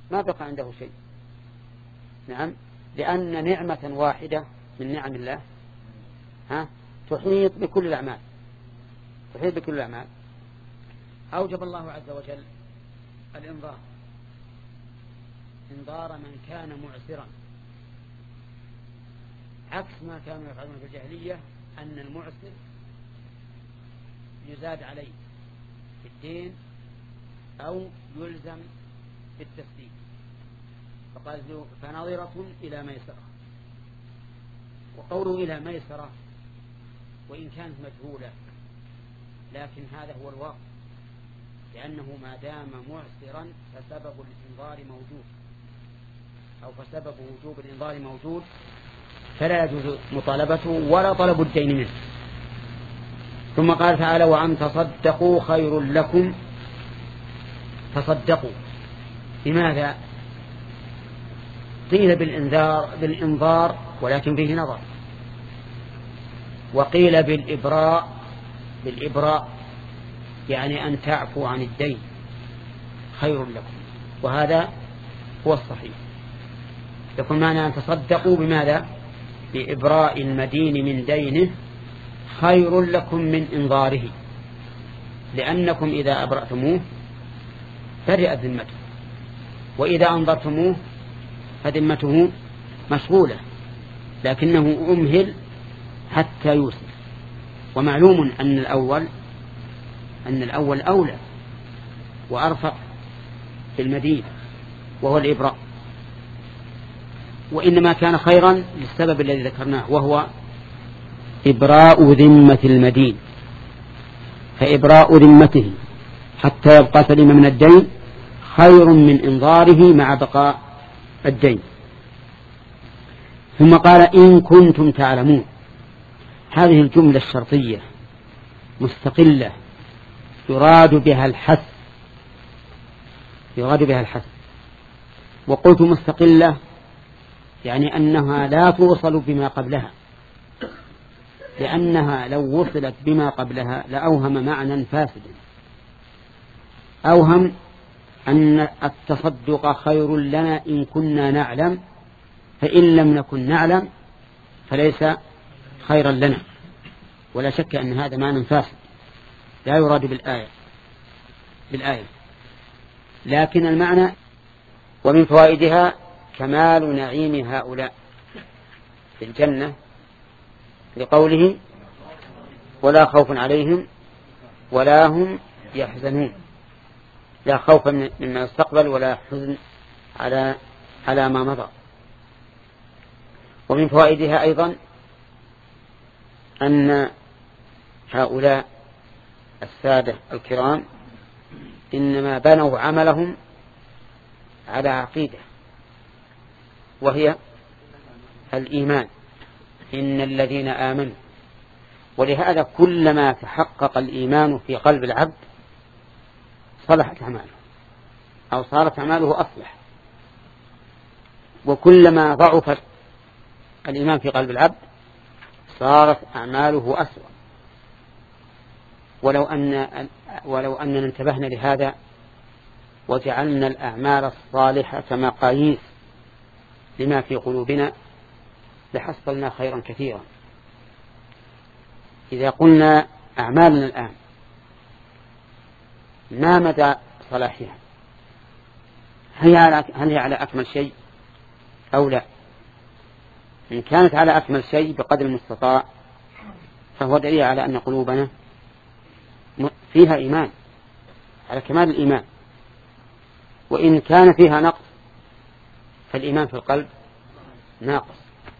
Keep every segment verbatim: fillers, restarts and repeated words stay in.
ما بقى عنده شيء. نعم، لأن نعمة واحدة من نعم الله ها تحيط بكل الأعمال، تحيط بكل الأعمال. أوجب الله عز وجل الإنذار، إنذار من كان معسرا، عكس ما كانوا يفعلون في الجاهلية، أن المعسر يزاد عليه في الدين أو يلزم بالتسديد، فقال فنظرة إلى ميسرة. وقوله إلى ميسرة وإن كانت مجهولة لكن هذا هو الواقع، لأنه ما دام معسرا فسبب الإنذار موجود، أو فسبب وجوب الإنذار موجود، فلا يجوز مطالبته ولا طلب الدين منه. ثم قال تعالى وأن تصدقوا خير لكم. تصدقوا لماذا؟ قيل بالإنذار بالإنذار ولكن فيه نظر، وقيل بالإبراء بالإبراء يعني أن تعفوا عن الدين خير لكم، وهذا هو الصحيح. يكون معنى أن تصدقوا بماذا؟ بإبراء المدين من دينه خير لكم من إنظاره، لأنكم إذا أبرأتموه فرئت ذمته، وإذا أنظرتموه فذمته مشغولة، لكنه أمهل حتى يوسف. ومعلوم أن الأول أن الأول أولى وأرفق في المدين وهو الإبراء، وإنما كان خيرا للسبب الذي ذكرناه وهو إبراء ذمة المدين، فإبراء ذمته حتى يبقى سليما من الدين خير من إنظاره مع بقاء الدين. ثم قال إن كنتم تعلمون. هذه الجملة الشرطية مستقلة يراد بها الحث، يراد بها الحث. وقلت مستقلة يعني أنها لا توصل بما قبلها، لأنها لو وصلت بما قبلها لأوهم معنى فاسدا، أوهم أن التصدق خير لنا إن كنا نعلم، فإن لم نكن نعلم فليس خيرا لنا. ولا شك أن هذا معنى فاسد لا يراد بالآية بالآية لكن المعنى ومن فوائدها كمال نعيم هؤلاء في الجنة، لقوله ولا خوف عليهم ولا هم يحزنون، لا خوف مما يستقبل ولا حزن على على ما مضى. ومن فوائدها أيضا أن هؤلاء السادة الكرام إنما بنوا عملهم على عقيدة وهي الإيمان، إن الذين آمنوا. ولهذا كلما تحقق الإيمان في قلب العبد صلحت أعماله أو صارت أعماله أصلح، وكلما ضعف الإيمان في قلب العبد صارت أعماله أسوأ. ولو أن ولو أننا انتبهنا لهذا وجعلنا الأعمال الصالحة مقاييس لما في قلوبنا لحصلنا خيرا كثيرا. إذا قلنا أعمالنا الآن ما مدى صلاحها؟ هل هي على أكمل شيء أو لا؟ إن كانت على أكمل شيء بقدر المستطاع فهو دليل على أن قلوبنا فيها إيمان على كمال الإيمان. وإن كان فيها نقص فالإيمان في القلب ناقص.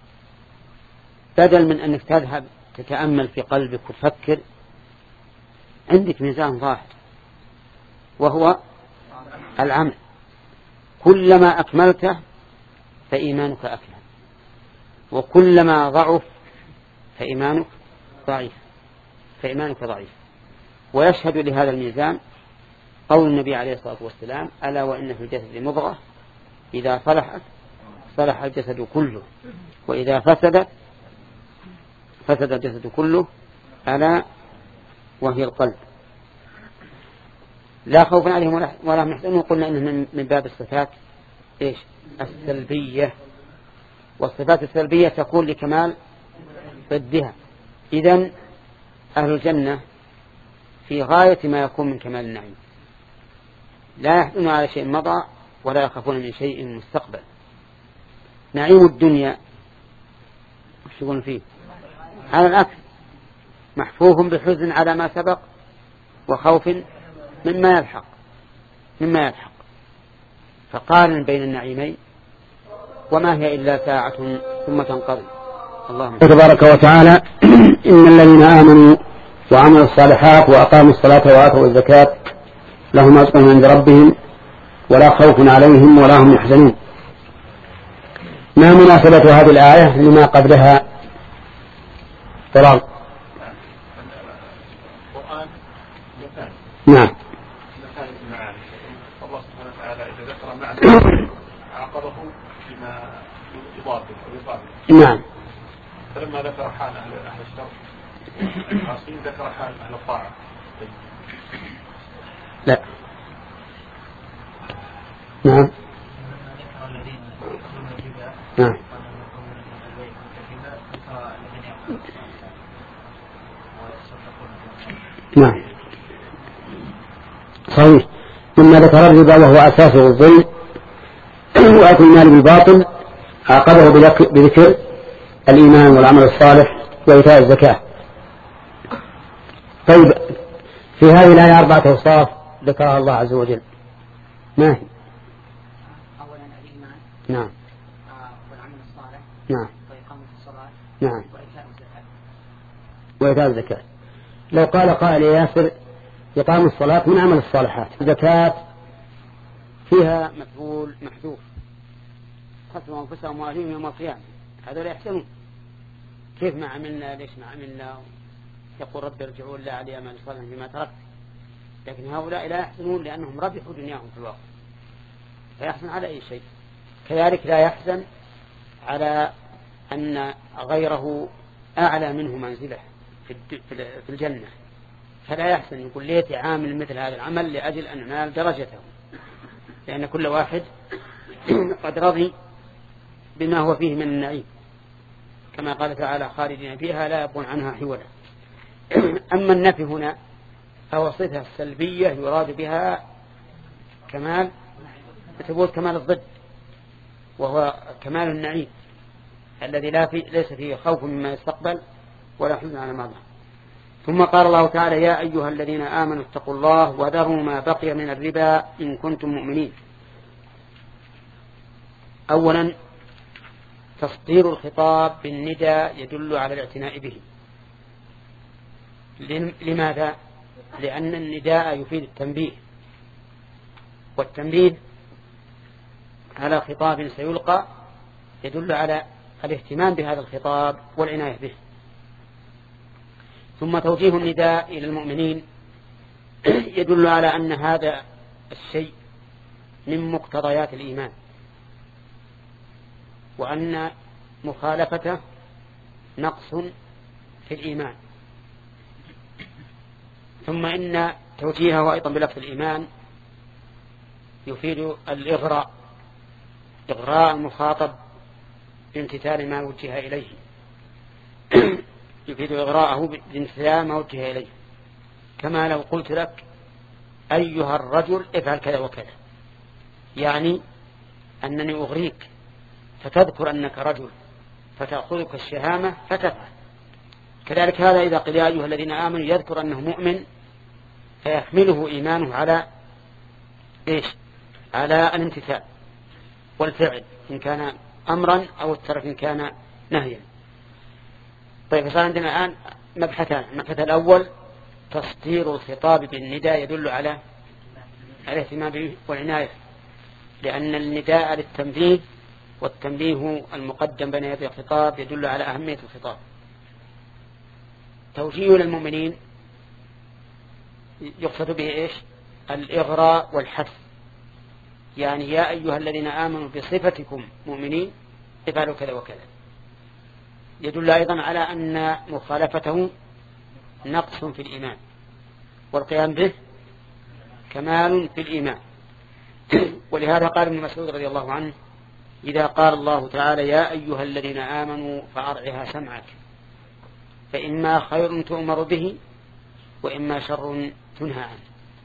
بدل من أنك تذهب تتأمل في قلبك وتفكر، عندك ميزان ظاهر وهو العمل، كلما أكملته فإيمانك أكمل، وكلما ضعف فإيمانك ضعيف فإيمانك ضعيف. ويشهد لهذا الميزان قول النبي عليه الصلاة والسلام ألا وإن في الجسد مضغة إذا صلحت صلح الجسد كله وإذا فسدت فسد الجسد كله ألا وهي القلب. لا خوف عليهم ولا هم يحزنون. قلنا إنه من باب الصفات إيش السلبية، والصفات السلبية تكون لكمال ضدها. إذن أهل الجنة في غاية ما يكون من كمال النعيم، لا يحزنون على شيء مضى ولا يخافون من شيء مستقبل. نعيم الدنيا وش يقولون فيه؟ على الأكل محفوف بحزن على ما سبق وخوف مما يلحق مما يلحق فقارن بين النعيمين، وما هي إلا ساعة ثم تنقضي. اللهم تبارك وتعالى إن الذين آمنوا وعملوا الصالحات وأقاموا الصلاة وآتوا الزكاة لهم أجر عند ربهم ولا خوف عليهم ولا هم يحزنون. ما مناسبة هذه الآية لما قبلها؟ طلال. نعم. الله سبحانه وتعالى إذا ذكر معنى عاقبه بما يضاده ويضاده. نعم. فلما ذكر حال أهل الشر العاصين ذكر حال أهل الطاعة. لا. نعم. نعم. نعم. صحيح. ثم ذكر الربا وهو أساسه الظلم وأكل المال بالباطل، عاقبه بذكر الإيمان والعمل الصالح وإيتاء الزكاة. طيب، في هذه الآية أربعة أوصاف ذكرها الله عز وجل، ما هي؟ أولا الإيمان. نعم. والعمل الصالح. نعم. وإقامة الصلاة. نعم. وإيتاء الزكاة. وإيتاء الزكاة. لو قال قائل يا ياسر إقام الصلاة من عمل الصالحات، الزكاة فيها مفعول محذوف، خسروا أنفسهم وأهليهم يوم القيامة، هذول يحسنون. كيف ما عملنا؟ ليش ما عملنا؟ يقول رب ارجعون لا علي أعمال صالحا بما تركت. لكن هؤلاء لا يحسنون لأنهم ربحوا دنياهم في الواقع، فيحزن على أي شيء. كذلك لا يحزن على أن غيره أعلى منه منزلة في الجنة، فلا يحسن يقول ليت عامل مثل هذا العمل لأجل أن ينال درجته، لأن كل واحد قد رضي بما هو فيه من النعيم، كما قال تعالى خالدين فيها لا يبغون عنها حولا. أما النفي هنا فهو صفة سلبية يراد بها كمال، تقول كمال الضد، وهو كمال النعيم الذي لا في ليس فيه خوف مما يستقبل ولا حزن على ما ظهر. ثم قال الله تعالى يا أيها الذين آمنوا اتقوا الله وذروا ما بقي من الربا إن كنتم مؤمنين. أولا تصدير الخطاب بالنداء يدل على الاعتناء به. لماذا؟ لأن النداء يفيد التنبيه، والتنبيه على خطاب سيلقى يدل على الاهتمام بهذا الخطاب والعناية به. ثم توجيه النداء إلى المؤمنين يدل على أن هذا الشيء من مقتضيات الإيمان، وأن مخالفته نقص في الإيمان. ثم إن توجيهه أيضا بلفظ الإيمان يفيد الإغراء، إغراء المخاطب بامتثال ما وجه إليه، يفيد إغراءه بامتثال ما وجه إليه، كما لو قلت لك أيها الرجل افعل كذا وكذا، يعني أنني أغريك فتذكر أنك رجل فتأخذك الشهامة فتفعل. كذلك هذا إذا قيل يا أيها الذين آمنوا يذكر أنه مؤمن فيحمله إيمانه على إيش؟ على الامتثال والفعل إن كان أمرا أو الترك إن كان نهيا. طيب، صار عندنا الآن مبحثان. المبحث الأول تصدير الخطاب بالنداء يدل على الاهتمام به والعناية، لأن النداء للتنبيه، والتنبيه المقدم بين يدي الخطاب يدل على أهمية الخطاب. توجيه للمؤمنين يقصد به إيش؟ الإغراء والحث، يعني يا أيها الذين آمنوا بصفتكم مؤمنين افعلوا كذا وكذا. يدل أيضا على أن مخالفته نقص في الإيمان، والقيام به كمال في الإيمان. ولهذا قال ابن مسعود رضي الله عنه: إذا قال الله تعالى: يا أيها الذين آمنوا فأرعها سمعك، فإما خير تؤمر به وإما شر تنهى عنه.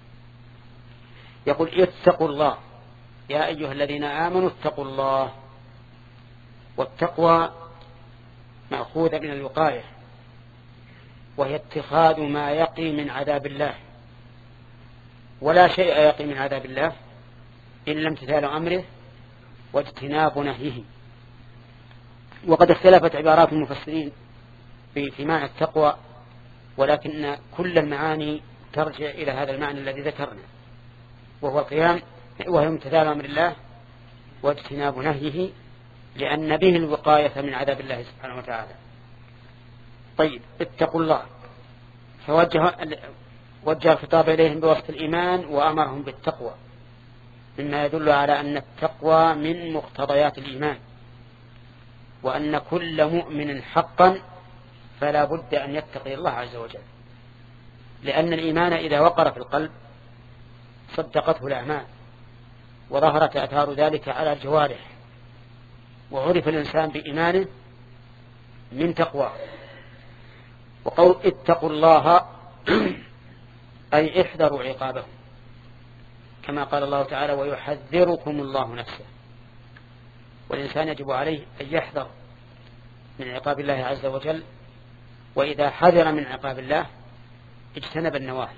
يقول: اتقوا الله، يا أيها الذين آمنوا اتقوا الله. والتقوى مأخوذة من الوقاية، وهي اتخاذ ما يقي من عذاب الله، ولا شيء يقي من عذاب الله إلا امتثال أمره واجتناب نهيه. وقد اختلفت عبارات المفسرين في في معنى التقوى، ولكن كل المعاني ترجع إلى هذا المعنى الذي ذكرنا، وهو القيام وهو امتثال أمر الله واجتناب نهيه، لأن به الوقاية من عذاب الله سبحانه وتعالى. طيب، اتقوا الله، فوجه وجه الخطاب إليهم بوصف الإيمان وأمرهم بالتقوى، مما يدل على أن التقوى من مقتضيات الإيمان، وأن كل مؤمن حقا فلا بد أن يتقي الله عز وجل، لأن الإيمان إذا وقر في القلب صدقته الأعمال وظهرت آثار ذلك على الجوارح، وعرف الإنسان بإيمانه من تقوى. وقول اتقوا الله أي احذروا عقابه، كما قال الله تعالى: ويحذركم الله نفسه. والإنسان يجب عليه أن يحذر من عقاب الله عز وجل، وإذا حذر من عقاب الله اجتنب النواهي،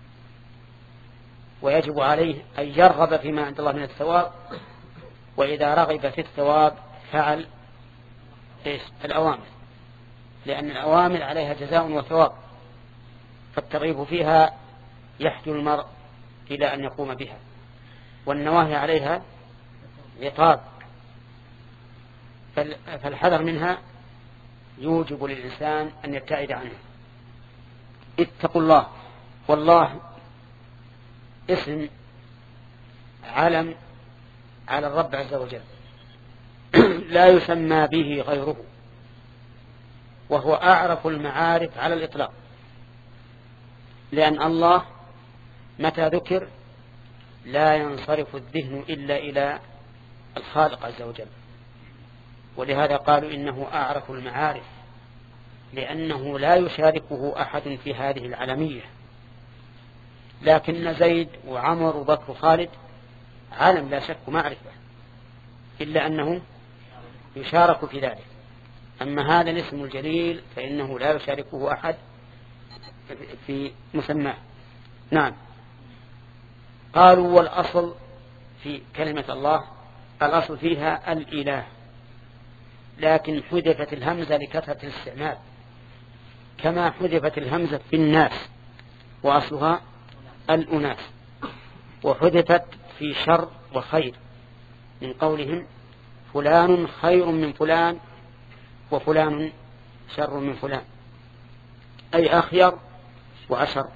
ويجب عليه أن يرغب فيما عند الله من الثواب، وإذا رغب في الثواب فعل إيش؟ الأوامر، لأن الأوامر عليها جزاء وثواب، فالترغيب فيها يحجر المرء إلى أن يقوم بها، والنواهي عليها عقاب، فالحذر منها يوجب للإنسان أن يبتعد عنها. اتقوا الله، والله اسم علم على الرب عز وجل لا يسمى به غيره، وهو أعرف المعارف على الإطلاق، لأن الله متى ذكر لا ينصرف الذهن إلا إلى الخالق عز وجل، ولهذا قالوا إنه أعرف المعارف، لأنه لا يشاركه أحد في هذه العالمية. لكن زيد وعمر وبكر وخالد عالم لا شك معرفة، إلا أنه يشارك في ذلك. أما هذا الاسم الجليل فإنه لا يشاركه أحد في مسماه. نعم. قالوا: والأصل في كلمة الله الأصل فيها الإله، لكن حذفت الهمزة لكثرة الاستعمال، كما حذفت الهمزة في الناس وأصلها الأناس، وحذفت في شر وخير من قولهم: فلان خير من فلان وفلان شر من فلان، أي أخير وأشر.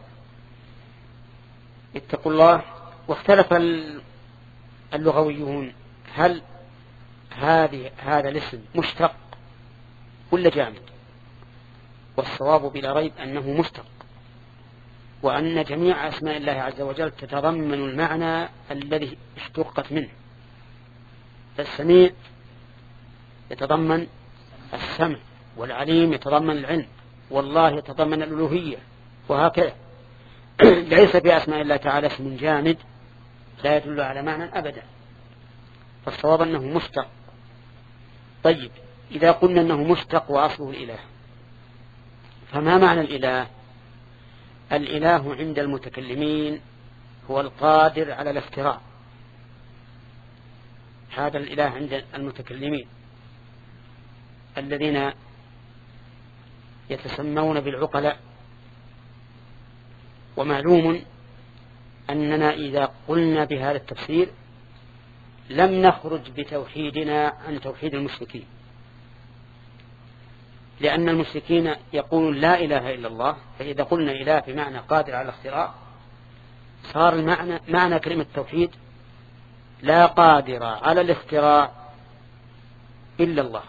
اتقوا الله. واختلف اللغويون هل هذه هذا الاسم مشتق ولا جامد؟ والصواب بلا ريب أنه مشتق، وأن جميع أسماء الله عز وجل تتضمن المعنى الذي اشتقت منه. فالسميع يتضمن السمع، والعليم يتضمن العلم، والله يتضمن الألوهية، وهكذا. ليس في أسماء الله تعالى اسم جامد لا يدل على معنى أبدا، فالصواب أنه مشتق. طيب، إذا قلنا أنه مشتق وأصله الإله، فما معنى الإله؟ الإله عند المتكلمين هو القادر على الافتراء، هذا الإله عند المتكلمين الذين يتسمون بالعقلاء. ومعلوم أننا إذا قلنا بهذا التفسير لم نخرج بتوحيدنا عن توحيد المشركين، لأن المشركين يقولون لا إله إلا الله، فإذا قلنا إله بمعنى قادر على الاختراع صار المعنى معنى كلمة التوحيد لا قادر على الاختراع إلا الله.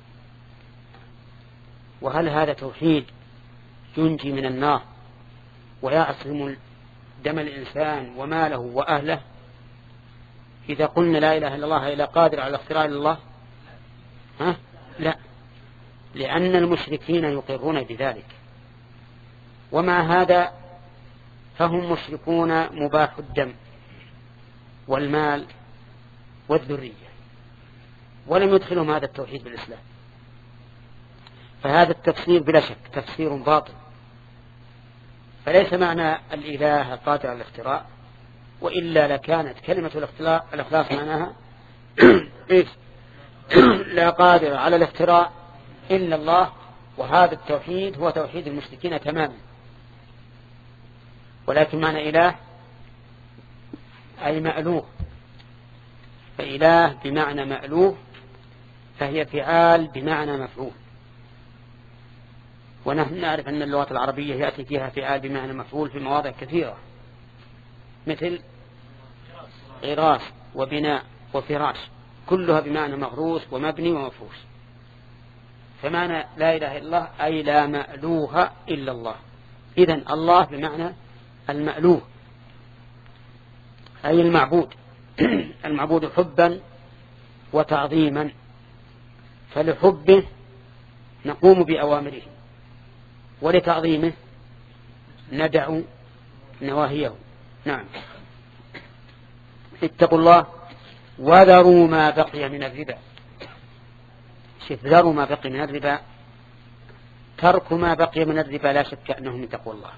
وهل هذا توحيد ينجي من النار ويعصم دم الإنسان وماله وأهله؟ إذا قلنا لا إله إلا الله إلا قادر على الاختراع إلا الله؟ ها؟ لا، لأن المشركين يقرون بذلك، ومع هذا فهم مشركون مباح الدم والمال والذرية، ولم يدخلهم هذا التوحيد بالإسلام. فهذا التفسير بلا شك تفسير باطل، فليس معنى الإله القادر على الاختراع، وإلا لكانت كلمة الإخلاص معناها لا قادر على الاختراع إلا الله، وهذا التوحيد هو توحيد المشركين تماما. ولكن معنى إله أي مألوه، فإله بمعنى مألوه، فهي فعال بمعنى مفعول، ونحن نعرف أن اللغة العربية يأتي فيها فعال بمعنى مفعول في مواضع كثيرة، مثل غراس وبناء وفراش، كلها بمعنى مغروس ومبني ومفروش. فمعنى لا إله إلا الله أي لا مألوه إلا الله. إذن الله بمعنى المألوه أي المعبود المعبود حبا وتعظيما، فلحبه نقوم بأوامره، ولتعظيمه ندع نواهيه. نعم. اتقوا الله وذروا ما بقي من الربا. شوف، ذروا ما بقي من الربا، ترك ما بقي من الربا لا شك أنه من تقوى الله،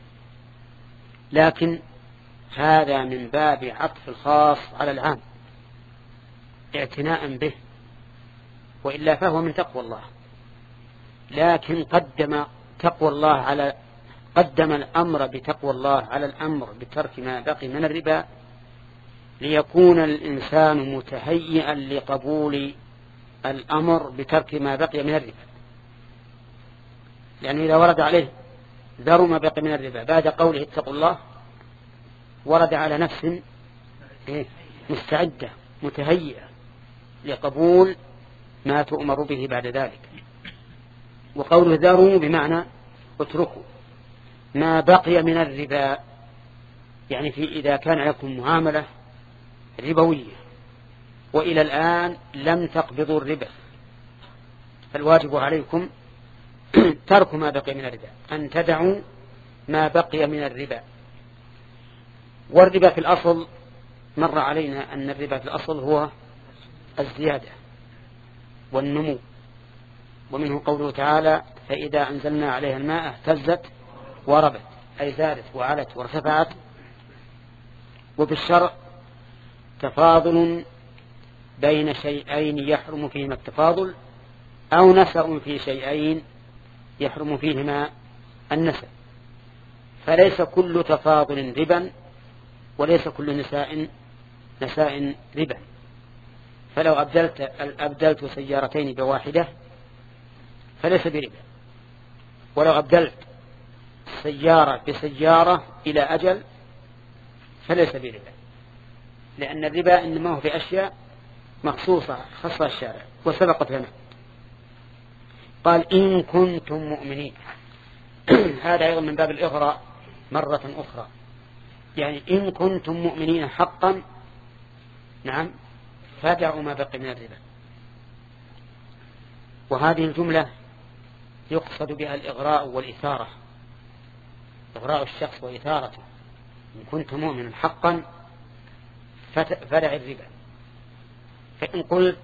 لكن هذا من باب عطف الخاص على العام اعتناء به، وإلا فهو من تقوى الله. لكن قدم تقوى الله على قدم الأمر بتقوى الله على الأمر بترك ما بقي من الربا، ليكون الإنسان متهيئا لقبول الأمر بترك ما بقي من الربا. لأنه إذا ورد عليه ذروا ما بقي من الربا بعد قوله اتقوا الله، ورد على نفس مستعدة متهيئة لقبول ما تؤمر به بعد ذلك. وقوله ذروا بمعنى اتركوا ما بقي من الربا، يعني في إذا كان لكم معاملة ربوية وإلى الآن لم تقبضوا الربا، فالواجب عليكم ترك ما بقي من الربا، أن تدعوا ما بقي من الربا. والربا في الأصل مر علينا أن الربا في الأصل هو الزيادة والنمو، ومنه قوله تعالى فإذا أنزلنا عليها الماء اهتزت وربت، أي زادت وعلت وارتفعت. وبالشرع تفاضل بين شيئين يحرم فيهما التفاضل، أو نسأ في شيئين يحرم فيهما النسأ، فليس كل تفاضل ربا، وليس كل نساء نساء ربا. فلو أبدلت, أبدلت سيارتين بواحدة فليس بربا، ولو أبدلت سيارة بسيارة إلى أجل فليس بربا، لأن الربا إنما هو في أشياء مخصوصة خاصة الشارع وسبقت لنا. قال إن كنتم مؤمنين هذا أيضا من باب الإغراء مرة أخرى، يعني إن كنتم مؤمنين حقا نعم فادعوا ما بقي من الربا. وهذه الجملة يقصد بها الإغراء والإثارة، إغراء الشخص وإثارته. إن كنت مؤمنا حقا فدع الربا. فإن قلت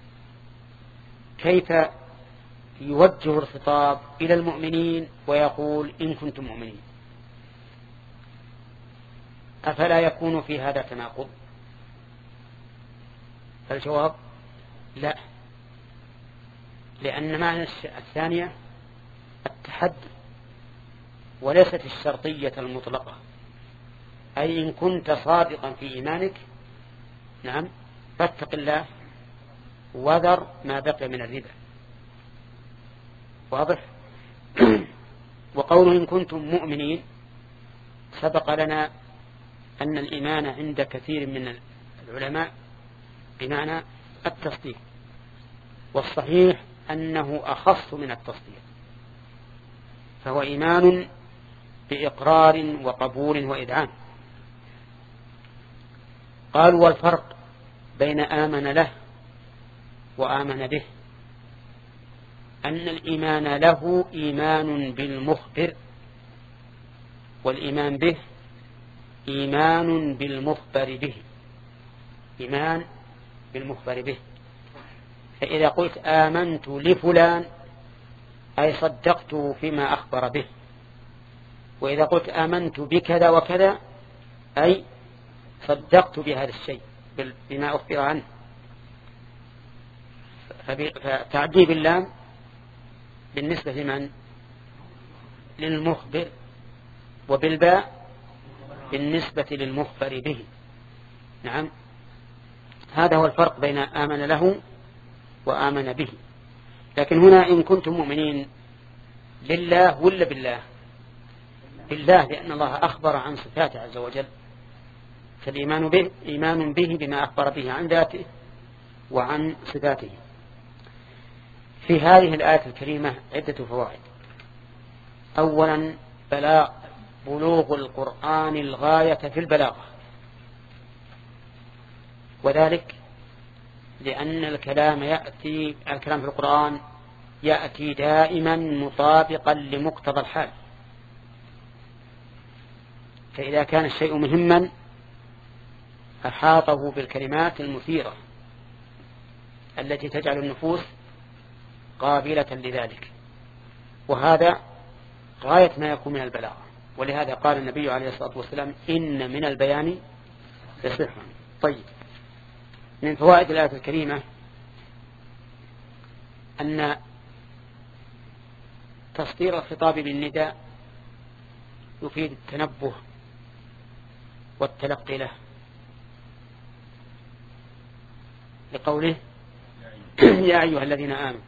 كيف يوجه الخطاب إلى المؤمنين ويقول إن كنتم مؤمنين، أفلا يكون في هذا تناقض؟ فالجواب لا، لأن معنى الثانية التحدي وليست الشرطية المطلقة، أي إن كنت صادقا في إيمانك نعم فاتق الله وذر ما بقي من الربا. واضح؟ وقوله إن كنتم مؤمنين سبق لنا أن الإيمان عند كثير من العلماء بمعنى التصديق، والصحيح أنه أخص من التصديق، فهو إيمان بإقرار وقبول وإذعان. قالوا والفرق بين آمن له وآمن به أن الإيمان له إيمان بالمخبر، والإيمان به إيمان بالمخبر به، إيمان بالمخبر به. فإذا قلت آمنت لفلان أي صدقته فيما أخبر به، وإذا قلت آمنت بكذا وكذا أي صدقت بهذا الشيء بما أخبر عنه. فتعدي باللام بالنسبة لمن؟ للمخبر، وبالباء بالنسبة للمخبر به. نعم، هذا هو الفرق بين آمن له وآمن به. لكن هنا إن كنتم مؤمنين لله ولا بالله؟ بالله، لأن الله أخبر عن صفاته عز وجل، فالإيمان به إيمان به بما أخبر به عن ذاته وعن صفاته. في هذه الآية الكريمة عدة فوائد. أولا بلاغ بلوغ القرآن الغاية في البلاغة، وذلك لأن الكلام يأتي الكلام في القرآن يأتي دائما مطابقا لمقتضى الحال. فإذا كان الشيء مهما أحاطه بالكلمات المثيرة التي تجعل النفوس قابلة لذلك، وهذا غاية ما يكون من البلاغة. ولهذا قال النبي عليه الصلاة والسلام إن من البيان لسحرا. طيب، من فوائد الآية الكريمة أن تصدير الخطاب بالنداء يفيد التنبه والتلقي له، لقوله يا أيها الذين آمنوا.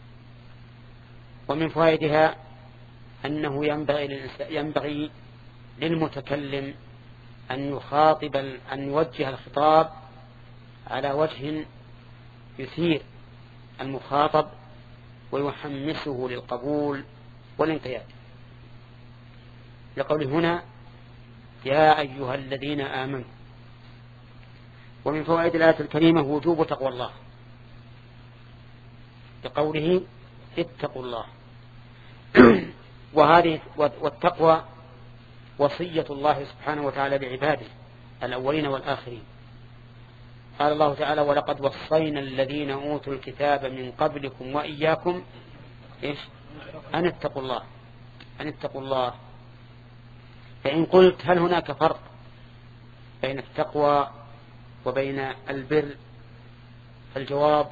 ومن فوائدها أنه ينبغي, ينبغي للمتكلم أن يخاطب أن يوجه الخطاب على وجه يثير المخاطب ويحمسه للقبول والانقياد، لقوله هنا يا أيها الذين آمنوا. ومن فوائد الآية الكريمة وجوب تقوى الله، لقوله اتقوا الله. وهذه والتقوى وصية الله سبحانه وتعالى بعباده الأولين والآخرين. قال الله تعالى ولقد وصينا الذين أوتوا الكتاب من قبلكم وإياكم إيش؟ أن اتقوا الله، أن اتقوا الله. فإن قلت هل هناك فرق بين التقوى وبين البر؟ فالجواب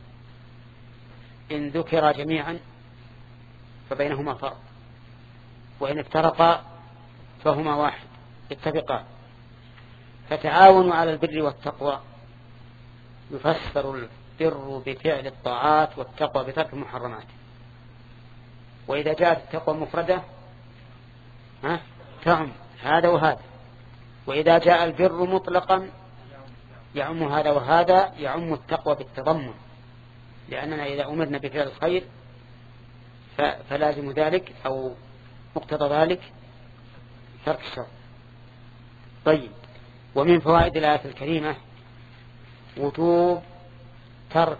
إن ذكر جميعا فبينهما فرق، وإن افترقا فهما واحد اتفقا. فتعاونوا على البر والتقوى يفسر البر بفعل الطاعات والتقوى بترك المحرمات. وإذا جاءت التقوى مفردة ها تعم هذا وهذا، وإذا جاء البر مطلقا يعم هذا وهذا، يعم التقوى بالتضمن، لأننا إذا أمرنا بفعل الخير فلازم ذلك أو مقتضى ذلك ترك الشر. طيب، ومن فوائد الآية الكريمة وجوب ترك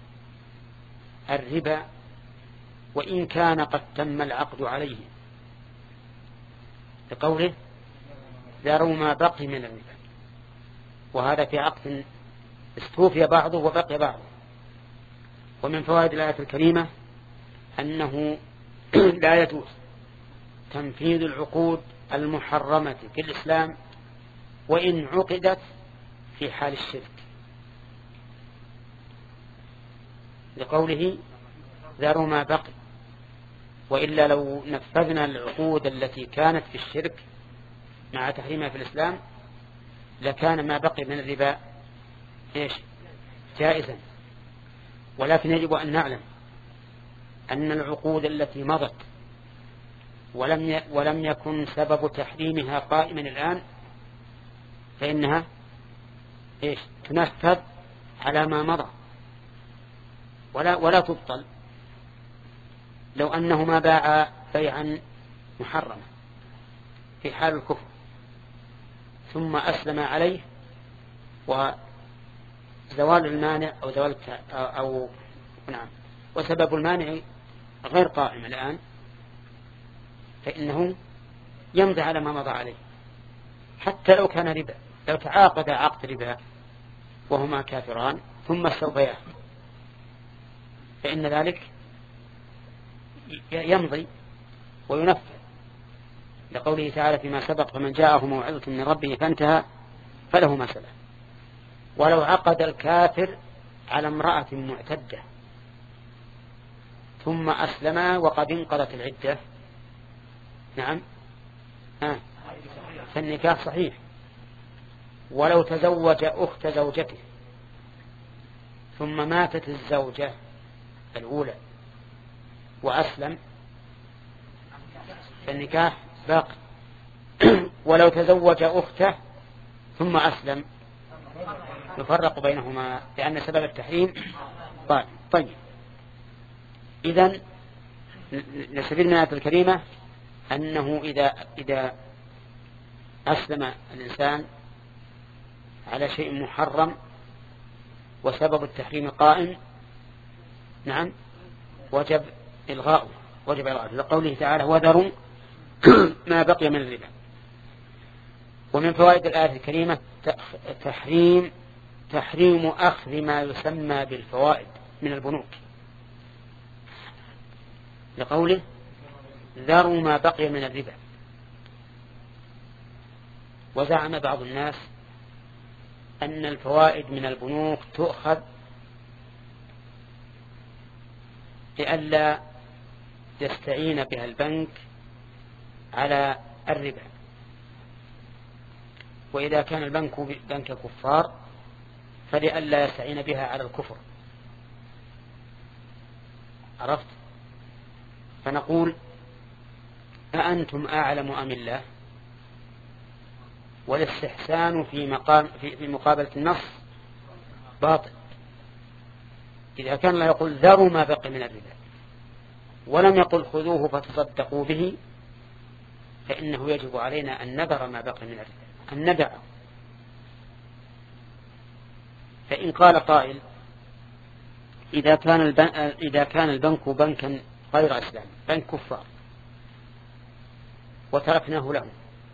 الربا وإن كان قد تم العقد عليه، لقوله ذروا ما بقي من الربا، وهذا في عقد استوفي بعضه وبقي بعضه. ومن فوائد الآية الكريمة أنه لا يجوز تنفيذ العقود المحرمة في الإسلام وإن عقدت في حال الشرك، لقوله ذروا ما بقي. وإلا لو نفذنا العقود التي كانت في الشرك مع تحريمها في الإسلام لكان ما بقي من الربا إيش؟ جائزا. ولكن يجب أن نعلم أن العقود التي مضت ولم ولم يكن سبب تحريمها قائما الآن فإنها إيش؟ تنفذ على ما مضى ولا ولا تبطل. لو أنه ما باع بيعا محرما في حال الكفر ثم أسلم عليه زوال المانع أو زوال أو, أو نعم وسبب المانع غير قائم الآن، فإنه يمضي على ما مضى عليه حتى لو كان ربا. لو تعاقد عقد ربا وهما كافران ثم استوفياه فإن ذلك يمضي وينفذ، لقوله تعالى فيما سبق فمن جاءه موعظة من ربه فانتهى فله ما سلف. ولو عقد الكافر على امرأة معتدة ثم أسلم وقد انقضت العدة نعم آه. فالنكاح صحيح. ولو تزوج أخت زوجته ثم ماتت الزوجة الأولى وأسلم فالنكاح باقي. ولو تزوج أخته ثم أسلم يفرق بينهما لأن سبب التحريم طيب. طيب إذن نستفيد من الآية الكريمة أنه إذا إذا أسلم الإنسان على شيء محرم وسبب التحريم قائم نعم وجب إلغاؤه وجب إلغاؤه لقوله تعالى وذروا ما بقي من الربا. ومن فوائد الآية الكريمة تحريم تحريم أخذ ما يسمى بالفوائد من البنوك لقوله ذروا ما بقي من الربا. وزعم بعض الناس أن الفوائد من البنوك تؤخذ لئلا يستعين بها البنك على الربا، وإذا كان البنك بنك كفار فلئلا يستعين بها على الكفر. عرفت؟ فنقول أأنتم أعلم أم الله؟ والاستحسان في, مقام في, في مقابلة النص باطل. إذا كان لا يقول ذروا ما بقي من الربا ولم يقل خذوه فتصدقوا به فإنه يجب علينا أن نذر ما بقي من الربا أن ندعه. فإن قال قائل إذا كان البنك, إذا كان البنك بنكا غير إسلامي بنك كفار وتركناه لهم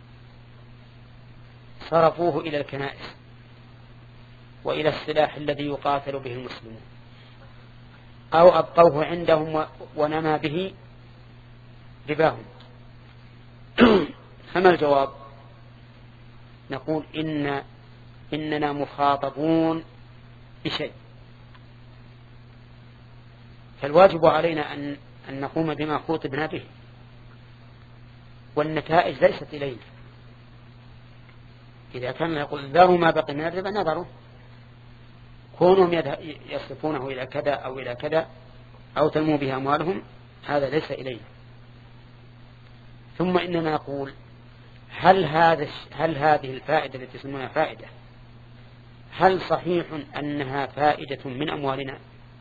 صرفوه إلى الكنائس وإلى السلاح الذي يقاتل به المسلمون أو أبقوه عندهم ونمى به رباهم فما الجواب؟ نقول إن إننا مخاطبون بشيء، فالواجب علينا أن, أن نقوم بما خوطبنا به والنتائج ليست إلينا. إذا كان يقول ذروا ما بقي من الربا نذروا، كونهم يصرفونه إلى كذا أو إلى كذا أو تنمو به أموالهم هذا ليس إلينا. ثم إننا نقول هل, هذا هل هذه الفائدة التي تسمونها فائدة هل صحيح أنها فائدة من أموالنا؟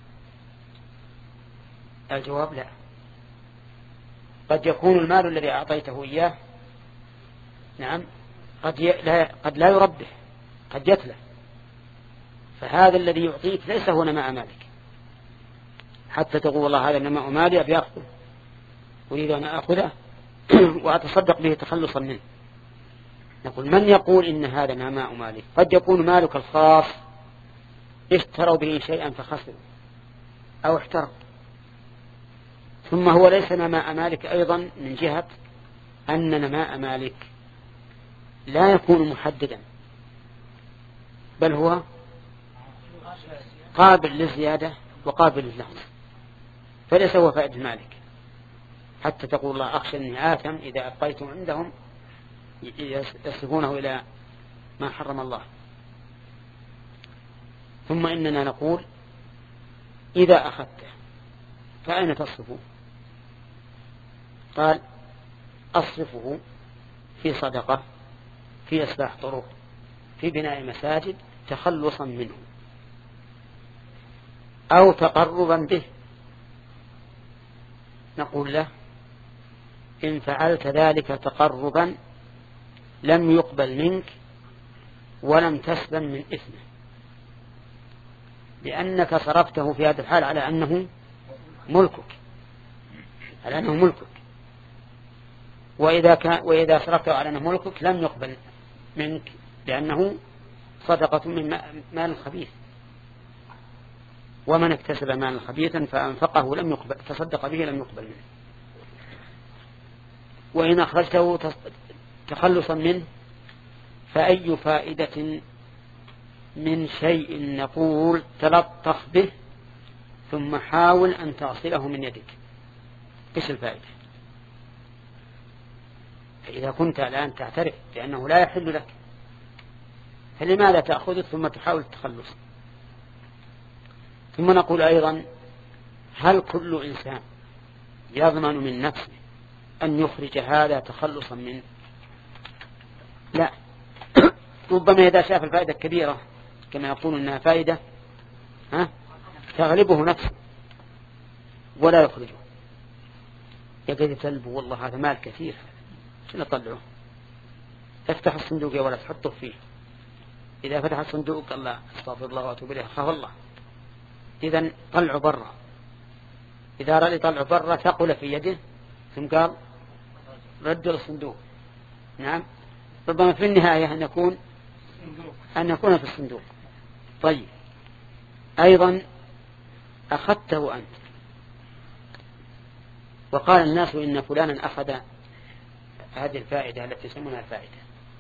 الجواب لا. قد يكون المال الذي أعطيته إياه نعم قد لا, قد لا يربح قد يتلف، فهذا الذي يعطيك ليس هو نماء مالك حتى تقول والله هذا نماء مالي أبي أخذه أريد أن أخذه وأتصدق به تخلصا منه. نقول من يقول إن هذا نماء مالك؟ قد يكون مالك الخاص اشتروا به شيئا فخسروا أو احترق، ثم هو ليس نماء مالك أيضا من جهة أن نماء مالك لا يكون محددا بل هو قابل للزيادة وقابل للنقص، فليس هو فائدة مالك حتى تقول الله أخشى أني آثم إذا أبقيتم عندهم يصرفونه إلى ما حرم الله. ثم إننا نقول إذا أخذته فأين تصرفه؟ قال أصرفه في صدقة في إصلاح طرق في بناء مساجد تخلصا منه أو تقربا به. نقول له إن فعلت ذلك تقربا لم يقبل منك ولم تسلم من إثمه، لأنك صرفته في هذا الحال على أنه ملكك على أنه ملكك وإذا, كان وإذا صرفته على أنه ملكك لم يقبل منك لأنه صدقة من مال خبيث، ومن اكتسب مال خبيثا فأنفقه لم يقبل تصدق به لم يقبل منه. وإن أخرجته تخلصا منه فأي فائدة من شيء نقول تلطخ به ثم حاول أن تغسله من يدك، إيش الفائدة؟ فإذا كنت الآن تعترف بأنه لا يحل لك فلماذا تأخذه ثم تحاول التخلص؟ ثم نقول أيضا هل كل إنسان يضمن من نفسه أن يخرج هذا تخلصا منه؟ لا. ربما إذا شاف الفائدة الكبيرة كما يقول إنها فائدة ها تغلبه نفسه ولا يخرجه، يقعد يتلبه والله هذا مال كثير شنو طلعه، افتح الصندوق يا ولد حطه فيه، إذا فتح الصندوق قال لا استغفر الله واتوب إليه خاف الله، إذا طلعه برا، إذا رأى طلعه برا ثقل في يده ثم قال ردوا الصندوق. نعم ربما في النهاية أن يكون أن يكون في الصندوق. طيب أيضا أخذته أنت وقال الناس إن فلانا أخذ هذه الفائدة التي يسمونها الفائدة،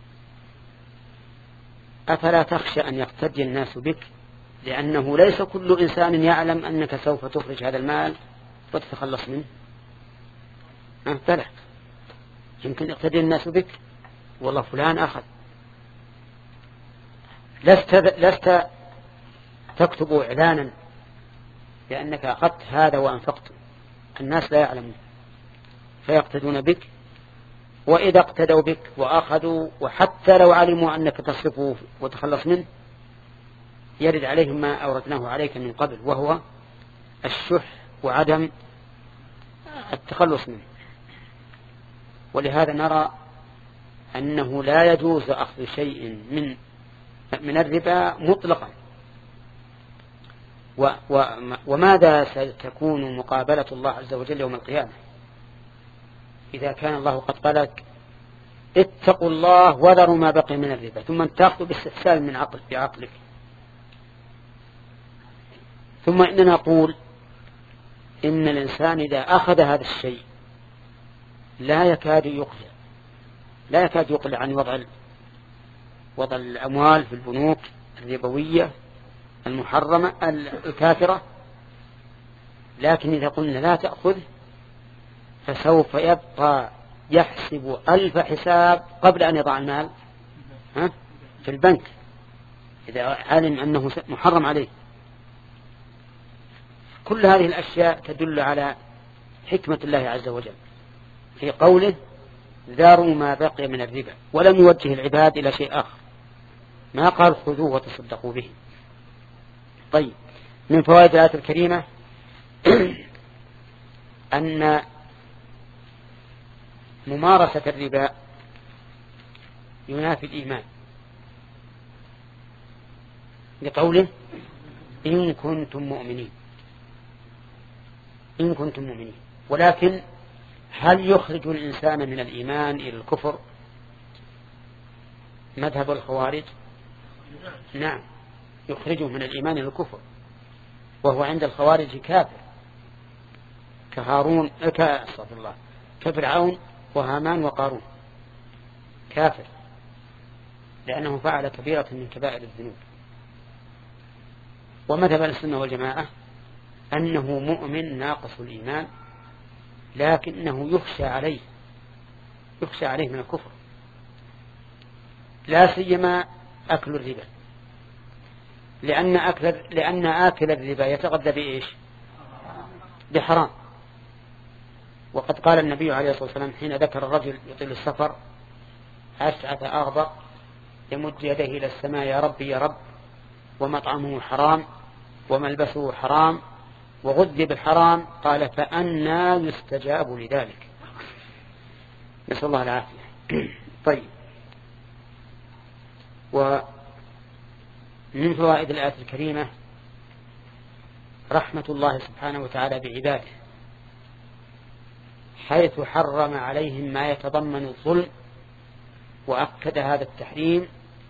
أفلا تخشى أن يقتدي الناس بك لأنه ليس كل إنسان يعلم أنك سوف تخرج هذا المال وتتخلص منه؟ أنت يمكن يقتدي الناس بك والله فلان أخذ، لست, لست تكتب إعلانا لأنك أخذت هذا وأنفقته، الناس لا يعلمون فيقتدون بك، وإذا اقتدوا بك وأخذوا وحتى لو علموا أنك تصرفه وتخلص منه يرد عليهم ما أوردناه عليك من قبل وهو الشح وعدم التخلص منه. ولهذا نرى أنه لا يجوز أخذ شيء من من الربا مطلقا. و و وماذا ستكون مقابلة الله عز وجل يوم القيامة إذا كان الله قد قال لك اتقوا الله وذروا ما بقي من الربا ثم تأخذ باستحسان من عقل بعقلك؟ ثم إننا نقول إن الإنسان إذا أخذ هذا الشيء لا يكاد يقلع لا يكاد يقلع عن وضع وضع الأموال في البنوك الربوية المحرمة الكافرة، لكن إذا قلنا لا تأخذ فسوف يبقى يحسب ألف حساب قبل أن يضع المال ها في البنك إذا علم أنه محرم عليه. كل هذه الأشياء تدل على حكمة الله عز وجل في قوله ذاروا ما بقي من الربا، ولم يوجه العباد إلى شيء آخر، ما قال خذوه وتصدقوا به. طيب من فوائد الآية الكريمة أن ممارسة الربا ينافي الإيمان لقوله إن كنتم مؤمنين إن كنتم مؤمنين. ولكن هل يخرج الإنسان من الإيمان إلى الكفر مذهب الخوارج؟ نعم يخرجه من الإيمان إلى الكفر، وهو عند الخوارج كافر كهارون كأستغفر الله كفرعون وهامان وقارون، كافر لأنه فعل كبيرة من كبائر الذنوب. ومذهب السنة والجماعة أنه مؤمن ناقص الإيمان لكنه يخشى عليه يخشى عليه من الكفر، لا سيما أكل الربا، لأن أكل لأن آكل الربا يتغذى بإيش؟ بحرام. وقد قال النبي عليه الصلاة والسلام حين ذكر الرجل يطيل السفر أشعث أغبر يمد يديه إلى السماء يا ربي يا رب ومطعمه حرام وملبسه حرام وغذي بالحرام، قال فأنى يستجاب لذلك، نسأل الله العافية. طيب ومن فوائد الآية الكريمة رحمة الله سبحانه وتعالى بعباده، حيث حرم عليهم ما يتضمن الظلم وأكد هذا التحريم،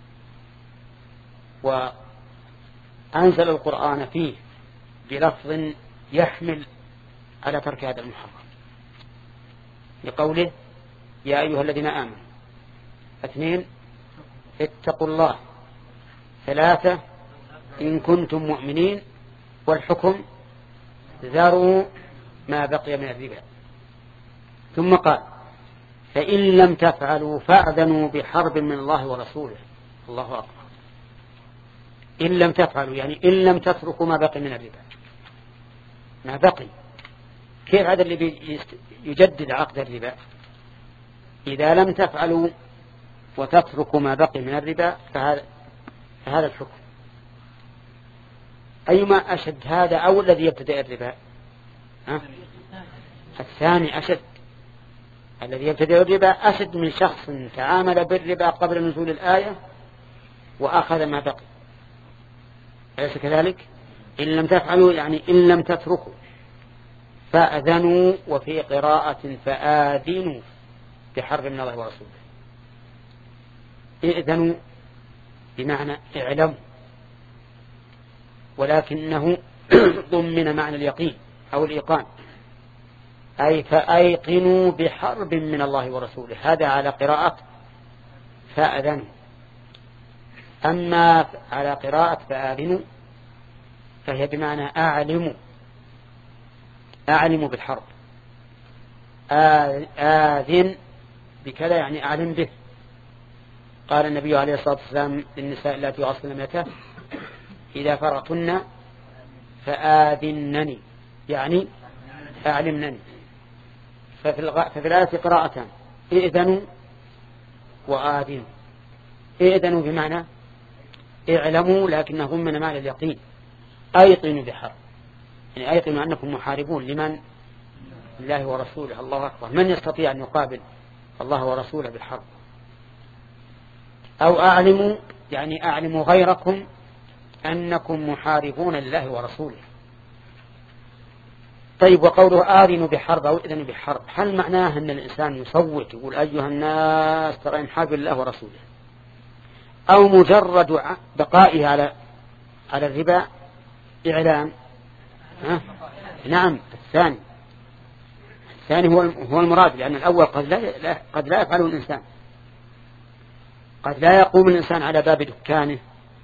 وأنزل القرآن فيه بلفظ يحمل على ترك هذا المحرم، لقوله يا أيها الذين آمنوا. اثنين اتقوا الله. ثلاثة إن كنتم مؤمنين. والحكم ذروا ما بقي من الربا. ثم قال فإن لم تفعلوا فأذنوا بحرب من الله ورسوله. الله أكبر. إن لم تفعلوا يعني إن لم تتركوا ما بقي من الربا. ما بقي، كيف هذا اللي يجدد عقد الربا؟ إذا لم تفعلوا وتتركوا ما بقي من الربا فهذا, فهذا الحكم. أيما أشد، هذا أو الذي يبتدئ الربا؟ ها؟ الثاني أشد. الذي يبتدئ الربا أشد من شخص تعامل بالربا قبل نزول الآية وأخذ ما بقي. أليس كذلك؟ إن لم تفعلوا يعني إن لم تتركوا فأذنوا، وفي قراءة فآذنوا بحرب من الله ورسوله. إذنوا بمعنى اعلموا، ولكنه ضمن معنى اليقين أو الإيقان، أي فأيقنوا بحرب من الله ورسوله. هذا على قراءة فأذنوا. أما على قراءة فآذنوا فهي بمعنى أعلموا، أعلموا بالحرب. آذن بكذا يعني أعلم به. قال النبي عليه الصلاة والسلام للنساء التي يعصن متى إذا فرغتن فآذنني يعني أعلمنني. ففي الآية قراءتان إذنوا وآذنوا. إذنوا بمعنى اعلموا، لكنه ضمن معنى اليقين، أيقنوا بحرب، يعني أيقنوا أنكم محاربون لمن؟ الله ورسوله. الله أكبر. من يستطيع أن يقابل الله ورسوله بالحرب؟ أو أعلموا يعني أعلموا غيركم أنكم محاربون لله ورسوله. طيب، وقوله آذنوا بحرب أو إذنوا بحرب، هل معناه أن الإنسان يصوت يقول أيها الناس ترى محارب الله ورسوله، أو مجرد بقائه على على الربا إعلام؟ ها؟ نعم، الثاني الثاني هو هو المراد، لأن الأول قد لا قد لا يفعله الإنسان. قد لا يقوم الإنسان على باب دكانه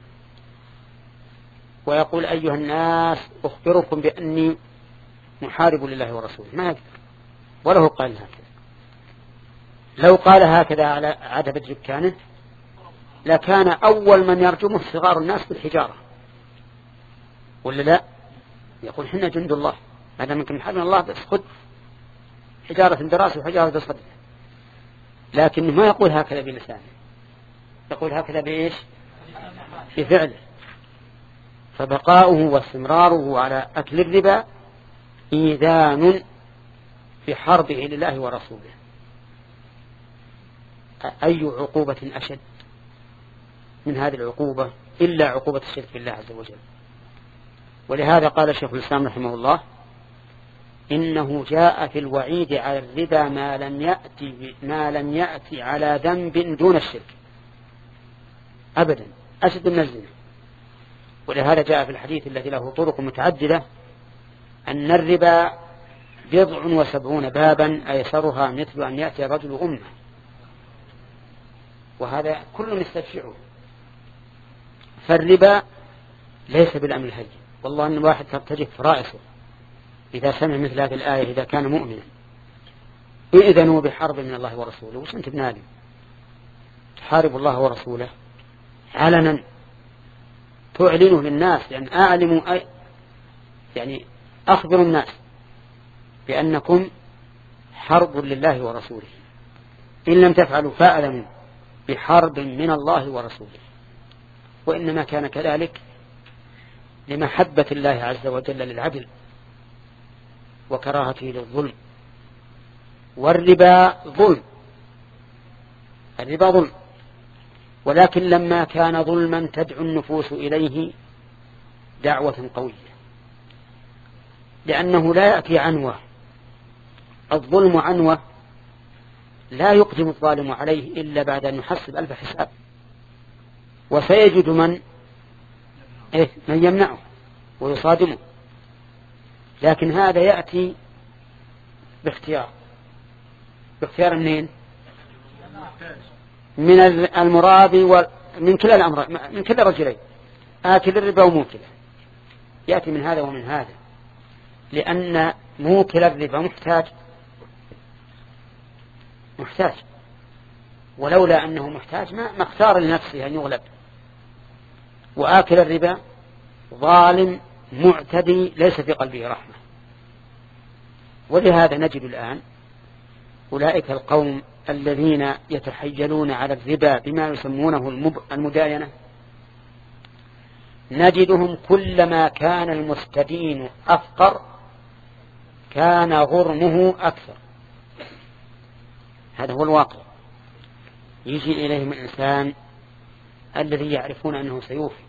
ويقول أيها الناس أخبركم بأني محارب لله ورسوله، ما يقدر، وله قال هكذا. لو قال هكذا على عتبة دكانه لكان أول من يرجمه صغار الناس بالحجارة، ولا لا؟ يقول حنا جند الله، هذا منكم محارب الله، بس خذ حجارة براسه وحجارة بصدره. لكنه ما يقول هكذا بلسانه، يقول هكذا بإيش؟ بفعله. فبقاؤه واستمراره على أكل الربا إيذان في حربه لله ورسوله. أي عقوبة أشد من هذه العقوبة إلا عقوبة الشرك بالله عز وجل. ولهذا قال شيخ الإسلام رحمه الله إنه جاء في الوعيد على الربا ما لم يأتي ما لم يأتي على ذنب دون الشرك أبدا، أشد من الزنا. ولهذا جاء في الحديث الذي له طرق متعددة أن الربا بضع وسبعون بابا أيسرها مثل أن يأتي رجل أمه، وهذا كل يستشفعه. فالربا ليس بالأمر الهين، والله أن الواحد ترتجف رائسه إذا سمع مثل هذه الآية إذا كان مؤمنا. إذنوا بحرب من الله ورسوله. وش أنت بنادم تحارب الله ورسوله علنا تعلنه للناس، لأن أعلموا أي يعني أخبروا الناس بأنكم حرب لله ورسوله. إن لم تفعلوا فأعلموا بحرب من الله ورسوله. وإنما كان كذلك لمحبة الله عز وجل للعدل وكراهته للظلم. والربا ظلم، الربا ظلم، ولكن لما كان ظلما تدعو النفوس إليه دعوة قوية لأنه لا يأتي عنوة. الظلم عنوة لا يقدم الظالم عليه إلا بعد أن يحسب ألف حساب، وسيجد من إيه من يمنعه ويصادمه. لكن هذا يأتي باختيار. باختيار منين؟ من المرابي ومن كلا الأمر، من كلا الرجلين، آكل الربا وموكله. يأتي من هذا ومن هذا، لأن موكل الربا محتاج محتاج ولولا أنه محتاج ما اختار لنفسه أن يغلب. وآكل الربا ظالم معتدي ليس في قلبه رحمة. ولهذا نجد الآن أولئك القوم الذين يتحيلون على الربا بما يسمونه المداينة، نجدهم كلما كان المستدين أفقر كان غرمه أكثر. هذا هو الواقع. يجي إليهم الإنسان الذي يعرفون أنه سيوفي،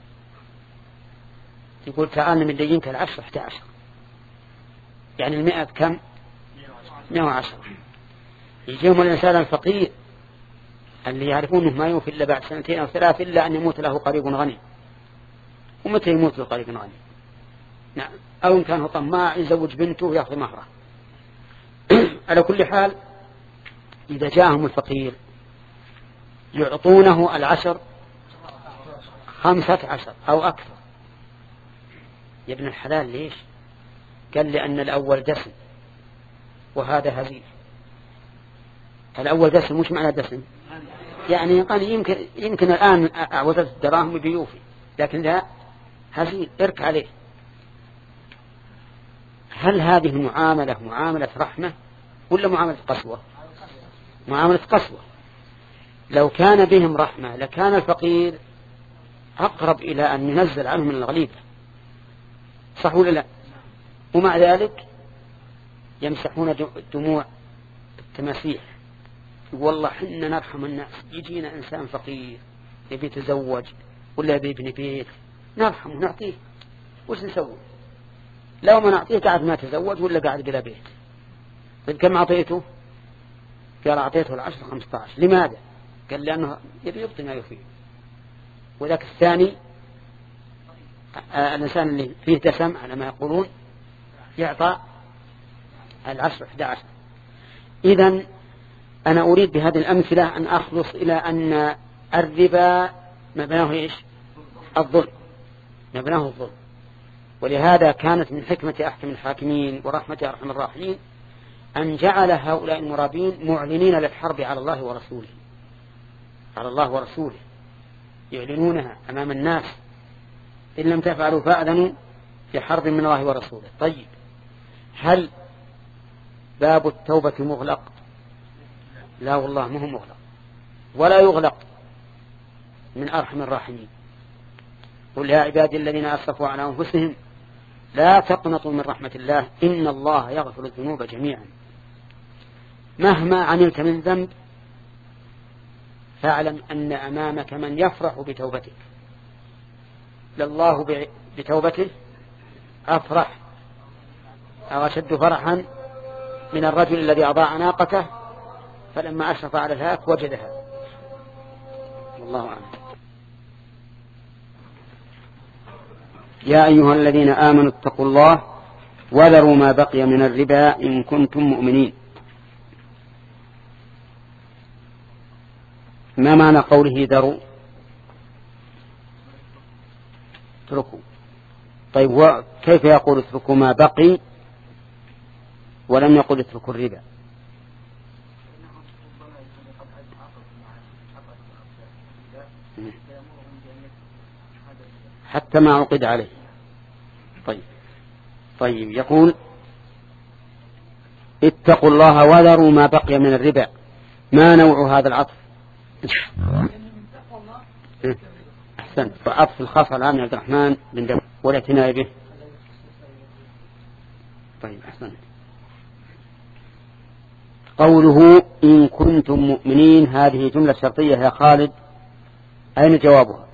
يقول تعال من دينك العشر احدى عشر، يعني المئة كم؟ مئة وعشر. يجيهم الإنسان الفقير اللي يعرفونه ما يوفي إلا بعد سنتين أو ثلاث إلا أن يموت له قريب غني. ومتى يموت له قريب غني؟ نعم. أو إن كان هو طماع يزوج بنته ويأخذ مهره. على كل حال إذا جاءهم الفقير يعطونه العشر خمسة عشر أو أكثر. يا ابن الحلال ليش؟ قال لأن الأول دسم وهذا هزيل. الأول دسم مش معنى دسم يعني قال يمكن يمكن الآن أعوزت الدراهم بيوفي، لكن لا، هزيل ارك عليه. هل هذه المعاملة معاملة رحمة ولا معاملة قسوة؟ معاملة قسوة. لو كان بهم رحمة لكان الفقير أقرب إلى أن ينزل عنه من الغليظة، صح ولا لا؟ ومع ذلك يمسحون دموع التماسيح. والله حنا نرحم الناس، يجينا إنسان فقير يبي يتزوج ولا يبي يبني بيت نرحمه نعطيه، وش نسوي؟ لو ما نعطيه قاعد ما تزوج ولا قاعد بلا بيت. طيب كم أعطيته؟ قال أعطيته العشر خمسة عشر. لماذا؟ قال لأنه يبي يبطي ما يفيه. وذاك الثاني آه الإنسان اللي فيه دسم على ما يقولون يعطى العشر احدى عشر. إذن أنا أريد بهذه الأمثلة أن أخلص إلى أن الربا مبناه إيش؟ الظلم، مبناه الظلم. ولهذا كانت من حكمة أحكم الحاكمين ورحمة أرحم الراحمين أن جعل هؤلاء المرابين معلنين للحرب على الله ورسوله، على الله ورسوله، يعلنونها أمام الناس. إن لم تفعلوا فأذنوا بحرب من الله ورسوله. طيب هل باب التوبة مغلق؟ لا والله ما هو مغلق ولا يغلق من أرحم الراحمين. قل يا عبادي الذين أسرفوا على أنفسهم لا تقنطوا من رحمة الله إن الله يغفر الذنوب جميعا. مهما عملت من ذنب فاعلم أن أمامك من يفرح بتوبتك. لله بتوبته أفرح أو أشد فرحا من الرجل الذي أضاع ناقته فلما أشرف على الهاك وجدها. والله أعلم. يا أيها الذين آمنوا اتقوا الله وذروا ما بقي من الربا إن كنتم مؤمنين. ما معنى قوله ذروا؟ اتركوا. طيب وكيف يقول اتركوا ما بقي ولم يقل اتركوا الربا؟ حتى ما عقد عليه. طيب طيب يقول اتقوا الله وذروا ما بقي من الربا. ما نوع هذا العطف؟ أحسن. فعطف الخاص على عبد الرحمن بن داود والاعتناء به. طيب أحسن. قوله إن كنتم مؤمنين هذه جملة شرطية يا خالد، أين جوابها؟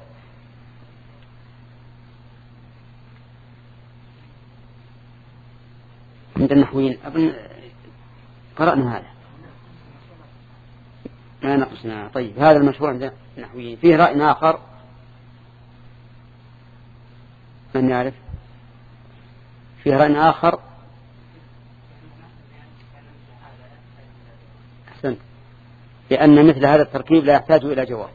عند النحويين أبن قرأنا هذا ما نقصنا. طيب هذا المشهور عند النحويين. فيه رأي آخر من يعرف؟ فيه رأي آخر. أحسنت. لأن مثل هذا التركيب لا يحتاج إلى جواب،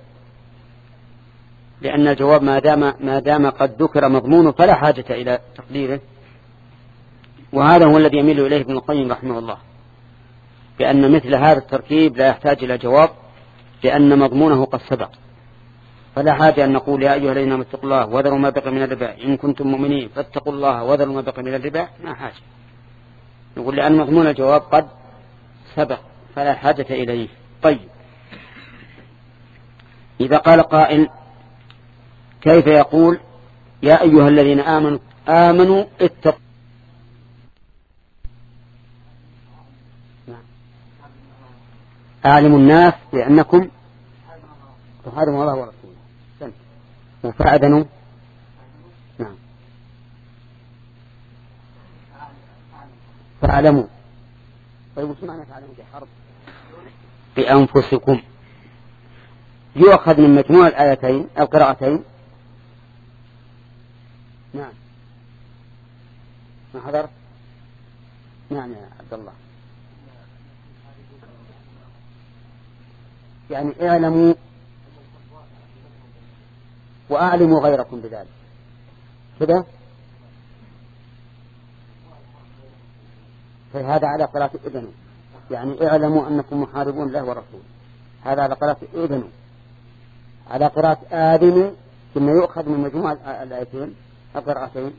لأن الجواب ما دام ما دام قد ذكر مضمونه فلا حاجة إلى تقديره. وهذا هو الذي يميل إليه ابن القيم رحمه الله، بأن مثل هذا التركيب لا يحتاج إلى جواب لأن مضمونه قد سبق، فلا حاجة أن نقول يا أيها الذين آمنوا اتقوا الله وذروا ما بقي من الربا إن كنتم مؤمنين فاتقوا الله وذروا ما بقي من الربا، ما حاجة نقول لأن مضمون الجواب قد سبق فلا حاجة إليه. طيب إذا قال قائل كيف يقول يا أيها الذين آمنوا آمنوا اتقوا أعلموا الناس بأنكم تحاربون الله ورسوله وفأذنوا. نعم فأعلموا. طيب وش معنى فأعلموا بحرب بأنفسكم؟ يؤخذ من مجموع الآيتين القراءتين. نعم ما حضرت. نعم يا عبد الله. يعني اعلموا وأعلموا غيركم بذلك كذا. فهذا على قراءة إذنوا، يعني اعلموا أنكم محاربون له ورسوله، هذا على قراءة إذنوا. على قراءة آذنوا ثم يؤخذ من مجموع الآيتين القراءتين.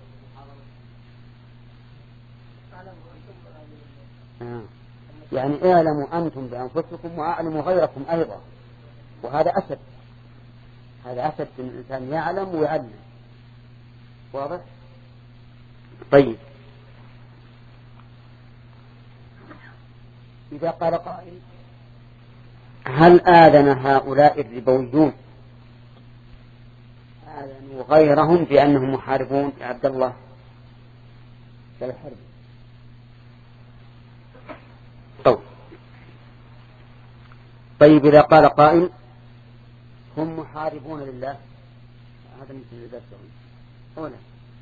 آه. يعني اعلموا أنتم بأنفسكم وأعلموا غيركم أيضا، وهذا أسد، هذا أسد من الإنسان يعلم ويعلم. واضح؟ طيب إذا قال قائل هل آذن هؤلاء الربويون آذنوا غيرهم بأنهم محاربون يا عبد الله كالحرب؟ طيب إذا قال قائل هم محاربون لله، هذا مثل الإبادة أولا.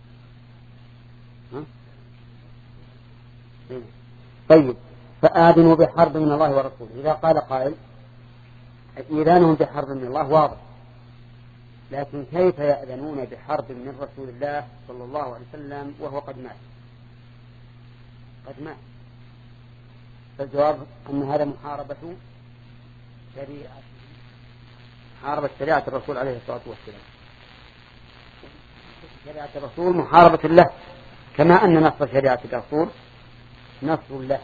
طيب فآذنوا بحرب من الله ورسوله. إذا قال قائل إذانهم بحرب من الله واضح، لكن كيف يأذنون بحرب من رسول الله صلى الله عليه وسلم وهو قد مات؟ قد مات. فالجواب أن هذا محاربة شريعة، محاربة شريعة الرسول عليه الصلاة والسلام. شريعة الرسول محاربة له، كما أن نصر شريعة الرسول نصر له.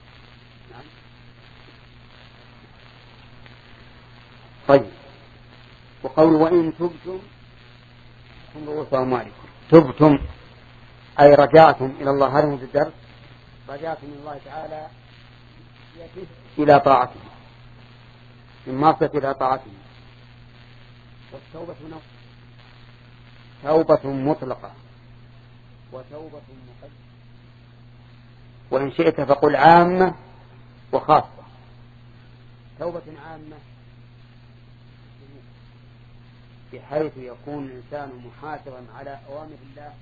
طيب وقول وإن تبتم هم رؤوس أموالكم، تبتم أي رجعتم إلى الله، هذا في الدرس، رجعتم إلى الله تعالى إلى طاعته، من معصية إلى طاعته. والتوبة نوع، توبة مطلقة وتوبة مقيدة، وإن شئت فقل عامة وخاصة. توبة عامة بحيث يكون الإنسان محاسبا على أوامر الله،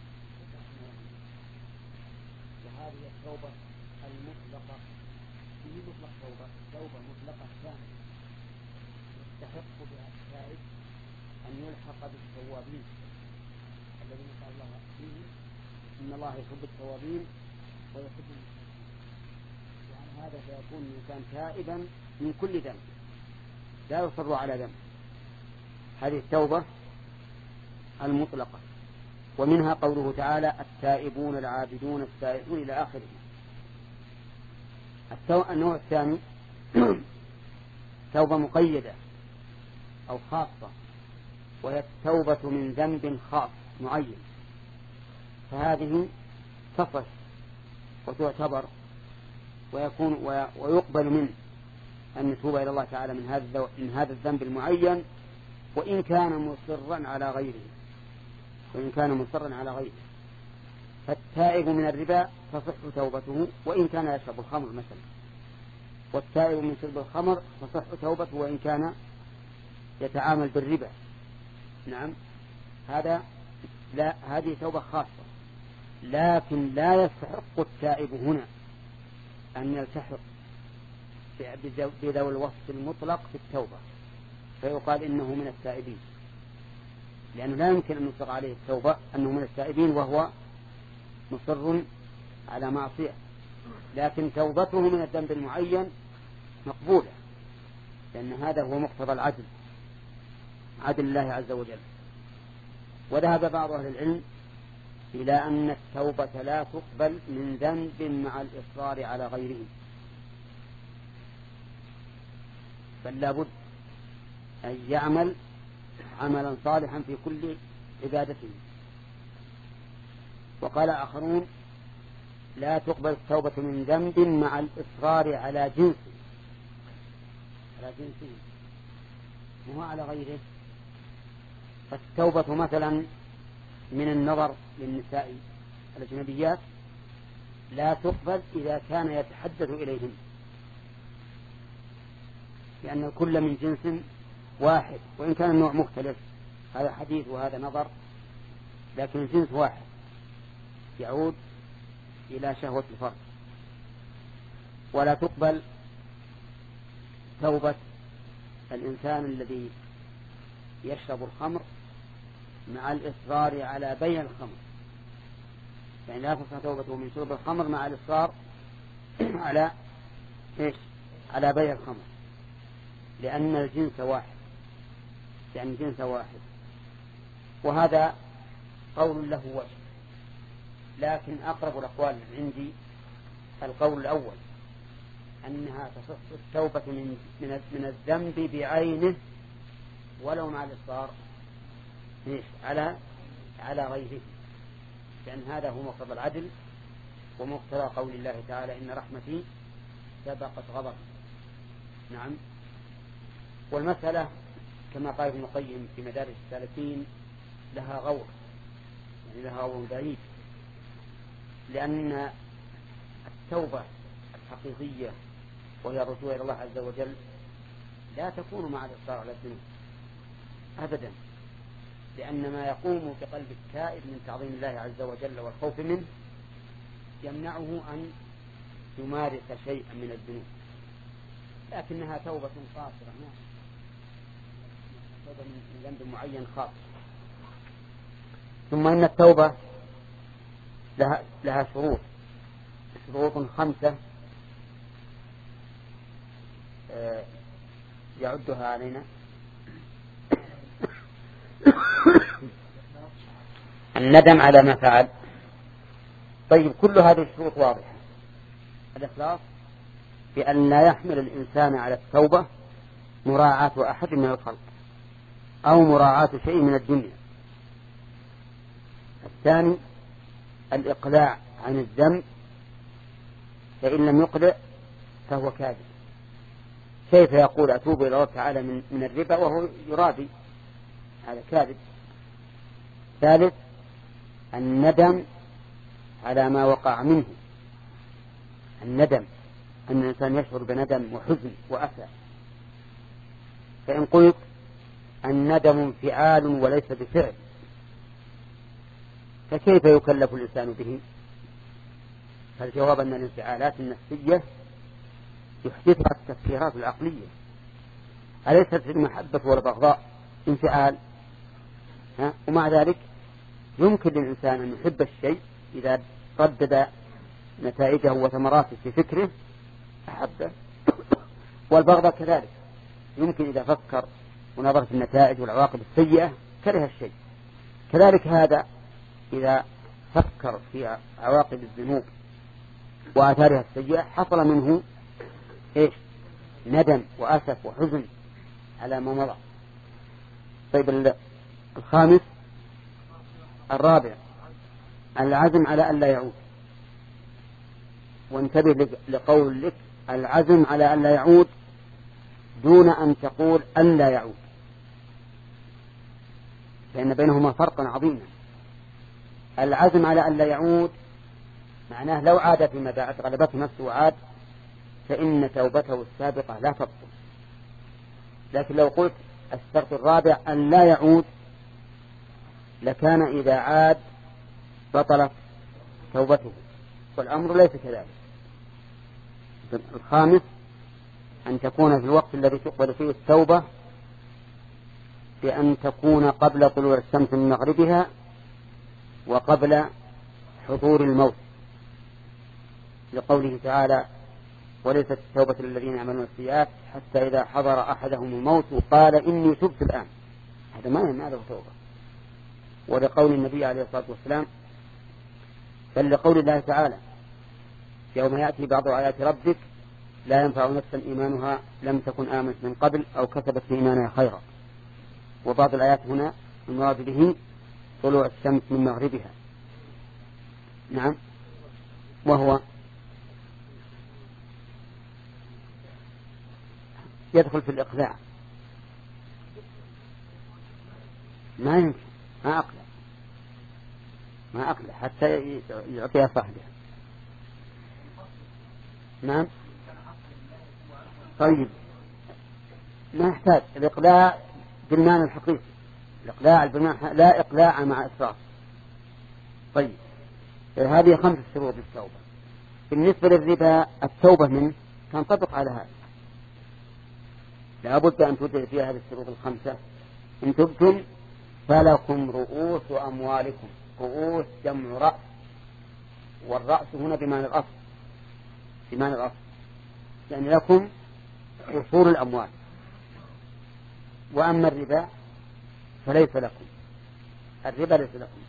وهذه التوبة المطلقة في مطلق توبة، توبة مطلقة كاملة يستحق بها التائب أن يلحق بالتوابين الذين قال الله فيه إن الله يحب التوابين ويحب المتطهرين. يعني هذا سيكون الإنسان تائبا من كل ذنب لا يصر على ذنب. هذه التوبة المطلقة. ومنها قوله تعالى التائبون العابدون السائحون إلى آخره. النوع الثاني توبة مقيدة أو خاصة، وهي التوبة من ذنب خاص معين، فهذه تصح وتعتبر ويكون ويقبل منه أن نتوب إلى الله تعالى من هذا من هذا الذنب المعين، وإن كان مصرا على غيره وإن كان مصرا على غيره فالتائب من الربا تصح توبته وإن كان يشرب الخمر مثلا، والتائب من شرب الخمر تصح توبته وإن كان يتعامل بالربا. نعم، هذا لا، هذه توبة خاصة، لكن لا يستحق التائب هنا أن يلتحق بذوي الوصف المطلق في التوبة فيقال إنه من التائبين، لأنه لا يمكن أن يطلق عليه التوبة أنه من التائبين وهو مصر على معصية، لكن توبته من الذنب المعين مقبولة، لأن هذا هو مقتضى العدل، عدل الله عز وجل. وذهب بعض أهل العلم إلى أن التوبة لا تقبل من ذنب مع الإصرار على غيره، بل لابد أن يعمل عملا صالحا في كل عبادته. وقال آخرون لا تقبل التوبة من ذنب مع الإصرار على جنسه، على جنسه وهو على غيره. فالتوبة مثلا من النظر للنساء الأجنبيات لا تقبل إذا كان يتحدث إليهن، لأن الكل من جنس واحد، وإن كان النوع مختلف، هذا حديث وهذا نظر، لكن الجنس واحد يعود إلى شهوة الفرد. ولا تقبل توبة الإنسان الذي يشرب الخمر مع الإصرار على بيع الخمر، يعني لا تصح توبته من شرب الخمر مع الإصرار على إيش؟ على بيع الخمر، لأن الجنس واحد، يعني جنس واحد. وهذا قول له وجه، لكن أقرب الأقوال عندي القول الأول، أنها تصح التوبة من من الذنب بعينه ولو مع الإصرار على على غيره، لأن هذا هو مقتضى العدل ومقتضى قول الله تعالى إن رحمتي سبقت غضبي. نعم. والمسألة كما قال ابن القيم في مدارج السالكين لها غور، يعني لها غور بعيد، لأن التوبة الحقيقية وهي الرجوع إلى الله عز وجل لا تكون مع الإصرار على الذنوب أبدا، لأن ما يقوم بقلب التائب من تعظيم الله عز وجل والخوف منه يمنعه أن يمارس شيئا من الذنوب، لكنها توبة قاصرة، توبة من ذنب معين خاص. ثم إن التوبة لها, لها شروط شروط خمسة يعدها علينا. الندم على ما فعل. طيب كل هذه الشروط واضحة. الإخلاص بأن لا يحمل الإنسان على التوبة مراعاة أحد من الخلق أو مراعاة شيء من الدنيا. الثاني الإقلاع عن الذنب، فإن لم يقلع فهو كاذب. كيف يقول أتوب إلى الله تعالى من, من الربا وهو يرابي؟ هذا كاذب. ثالث الندم على ما وقع منه، الندم أن الإنسان يشعر بندم وحزن وأسى. فإن قلت الندم انفعال وليس بفعل فكيف يكلف الإنسان به؟ فالجواب أن الانفعالات النفسية يحدثها التفسيرات العقلية، أليست المحبة والبغضاء انفعال؟ ها؟ ومع ذلك يمكن للإنسان أن يحب الشيء إذا ردد نتائجه وثمراته في فكره أحبه، والبغضاء كذلك يمكن إذا فكر ونظر في النتائج والعواقب السيئة كره الشيء. كذلك هذا إذا فكر في عواقب الذنوب وآثارها السيئة حصل منه إيش؟ ندم وأسف وحزن على ما مضى. طيب الخامس الرابع العزم على أن لا يعود. وانتبه لقول لك العزم على أن لا يعود دون أن تقول أن لا يعود، فإن بينهما فرقا عظيما. العزم على أن لا يعود معناه لو عاد فيما بعد غلبته نفسه وعاد فإن توبته السابقة لا تبطل. لكن لو قلت الشرط الرابع أن لا يعود لكان إذا عاد بطلت توبته، والأمر ليس كذلك. الخامس أن تكون في الوقت الذي تقبل فيه التوبة بأن تكون قبل طلوع الشمس من مغربها وقبل حضور الموت، لقوله تعالى وليست التوبة للذين يعملون السيئات حتى إذا حضر أحدهم الموت قال إني تبت الآن. هذا ما ما له توبة. ولقول النبي عليه الصلاة والسلام بل لقول الله تعالى يوم يأتي بعض آيات ربك لا ينفع نفسا إيمانها لم تكن آمنت من قبل أو كسبت في إيمانها خيرا. وبعض الآيات هنا المراد به طلوع الشمس من مغربها. نعم. وهو يدخل في الإقلاع. ما يمكن ما أقلع ما أقلع حتى يعطيها صاحبها. نعم. طيب ما يحتاج الإقلاع بالمعنى الحقيقي، الإقلاع بالمعنى لا إقلاع مع إسراف. طيب هذه خمس شروط للتوبة. بالنسبة للربا التوبة منه تنطبق على هذا، لا بد أن تدعي فيها هذه الشروط الخمسة. إن تبتم فلكم رؤوس أموالكم. رؤوس جمع رأس، والرأس هنا بمعنى الأصل، بمعنى الأصل يعني لكم أصول الأموال. وأما الربا فليس لكم، الربا ليس لكم.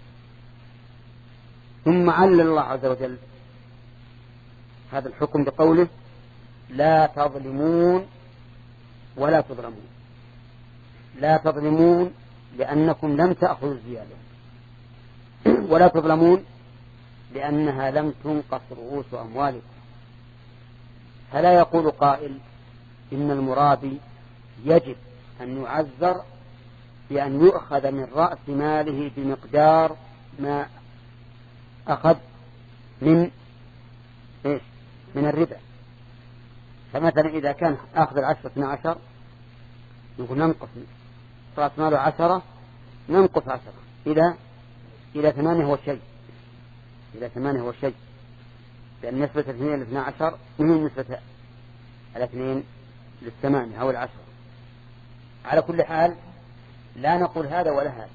ثم علل الله عز وجل هذا الحكم بقوله لا تظلمون ولا تظلمون. لا تظلمون لأنكم لم تأخذوا الزيادة، ولا تظلمون لأنها لم تنقص رؤوس أموالكم. فلا يقول قائل إن المرابي يجب أن يعذر بأن يؤخذ من رأس ماله بمقدار ما أخذ من إيش؟ من الربا. فمثلا إذا كان أخذ العشرة اثنى عشر نقول ننقص رأس ماله عشرة ننقص عشرة إلى إلى ثمانية هو شيء، إلى ثمانية هو شيء، لأن نسبة الاثنين الاثنى عشر من نسبة الاثنين للثمانية أو العشرة. على كل حال لا نقول هذا ولا هذا.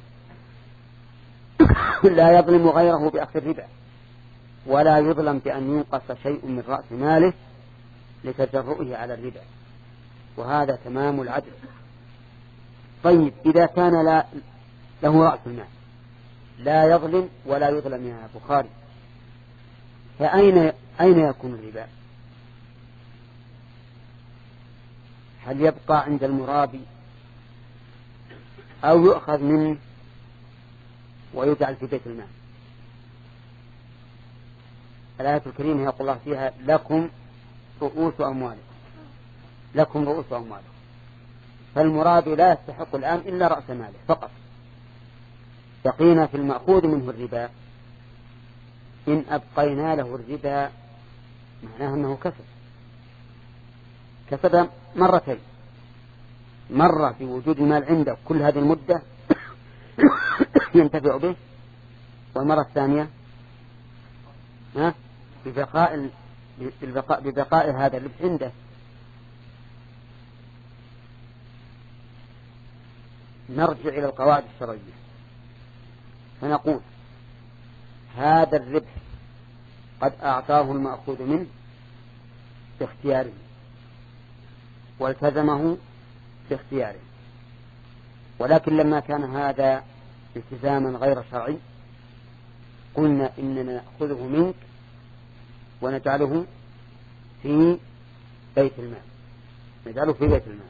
لا يظلم غيره بأخذ الربا، ولا يظلم بأن ينقص شيء من رأس ماله لتجرؤه على الربا، وهذا تمام العدل. طيب إذا كان لا له رأس المال لا يظلم ولا يظلم يا بخاري، فأين أين يكون الربا؟ هل يبقى عند المرابي أو يؤخذ منه ويجعل في بيت المال؟ الآية الكريمة يقول الله فيها لكم رؤوس أموالكم، لكم رؤوس أموالكم. فالمرابي لا يستحق الآن إلا رأس ماله فقط. بقينا في المأخوذ منه الربا. إن أبقينا له الربا معناه أنه كسب، كسب مرتين، مرة في وجود المال عنده كل هذه المدة ينتفع به، والمرة الثانية ها ببقاء ببقاء, ببقاء هذا اللبس عنده. نرجع إلى القواعد الشرعية فنقول هذا الربح قد أعطاه المأخوذ منه باختياره والتزمه باختياره، ولكن لما كان هذا التزاما غير شرعي قلنا إننا نأخذه منك ونجعله في بيت المال، نجعله في بيت المال.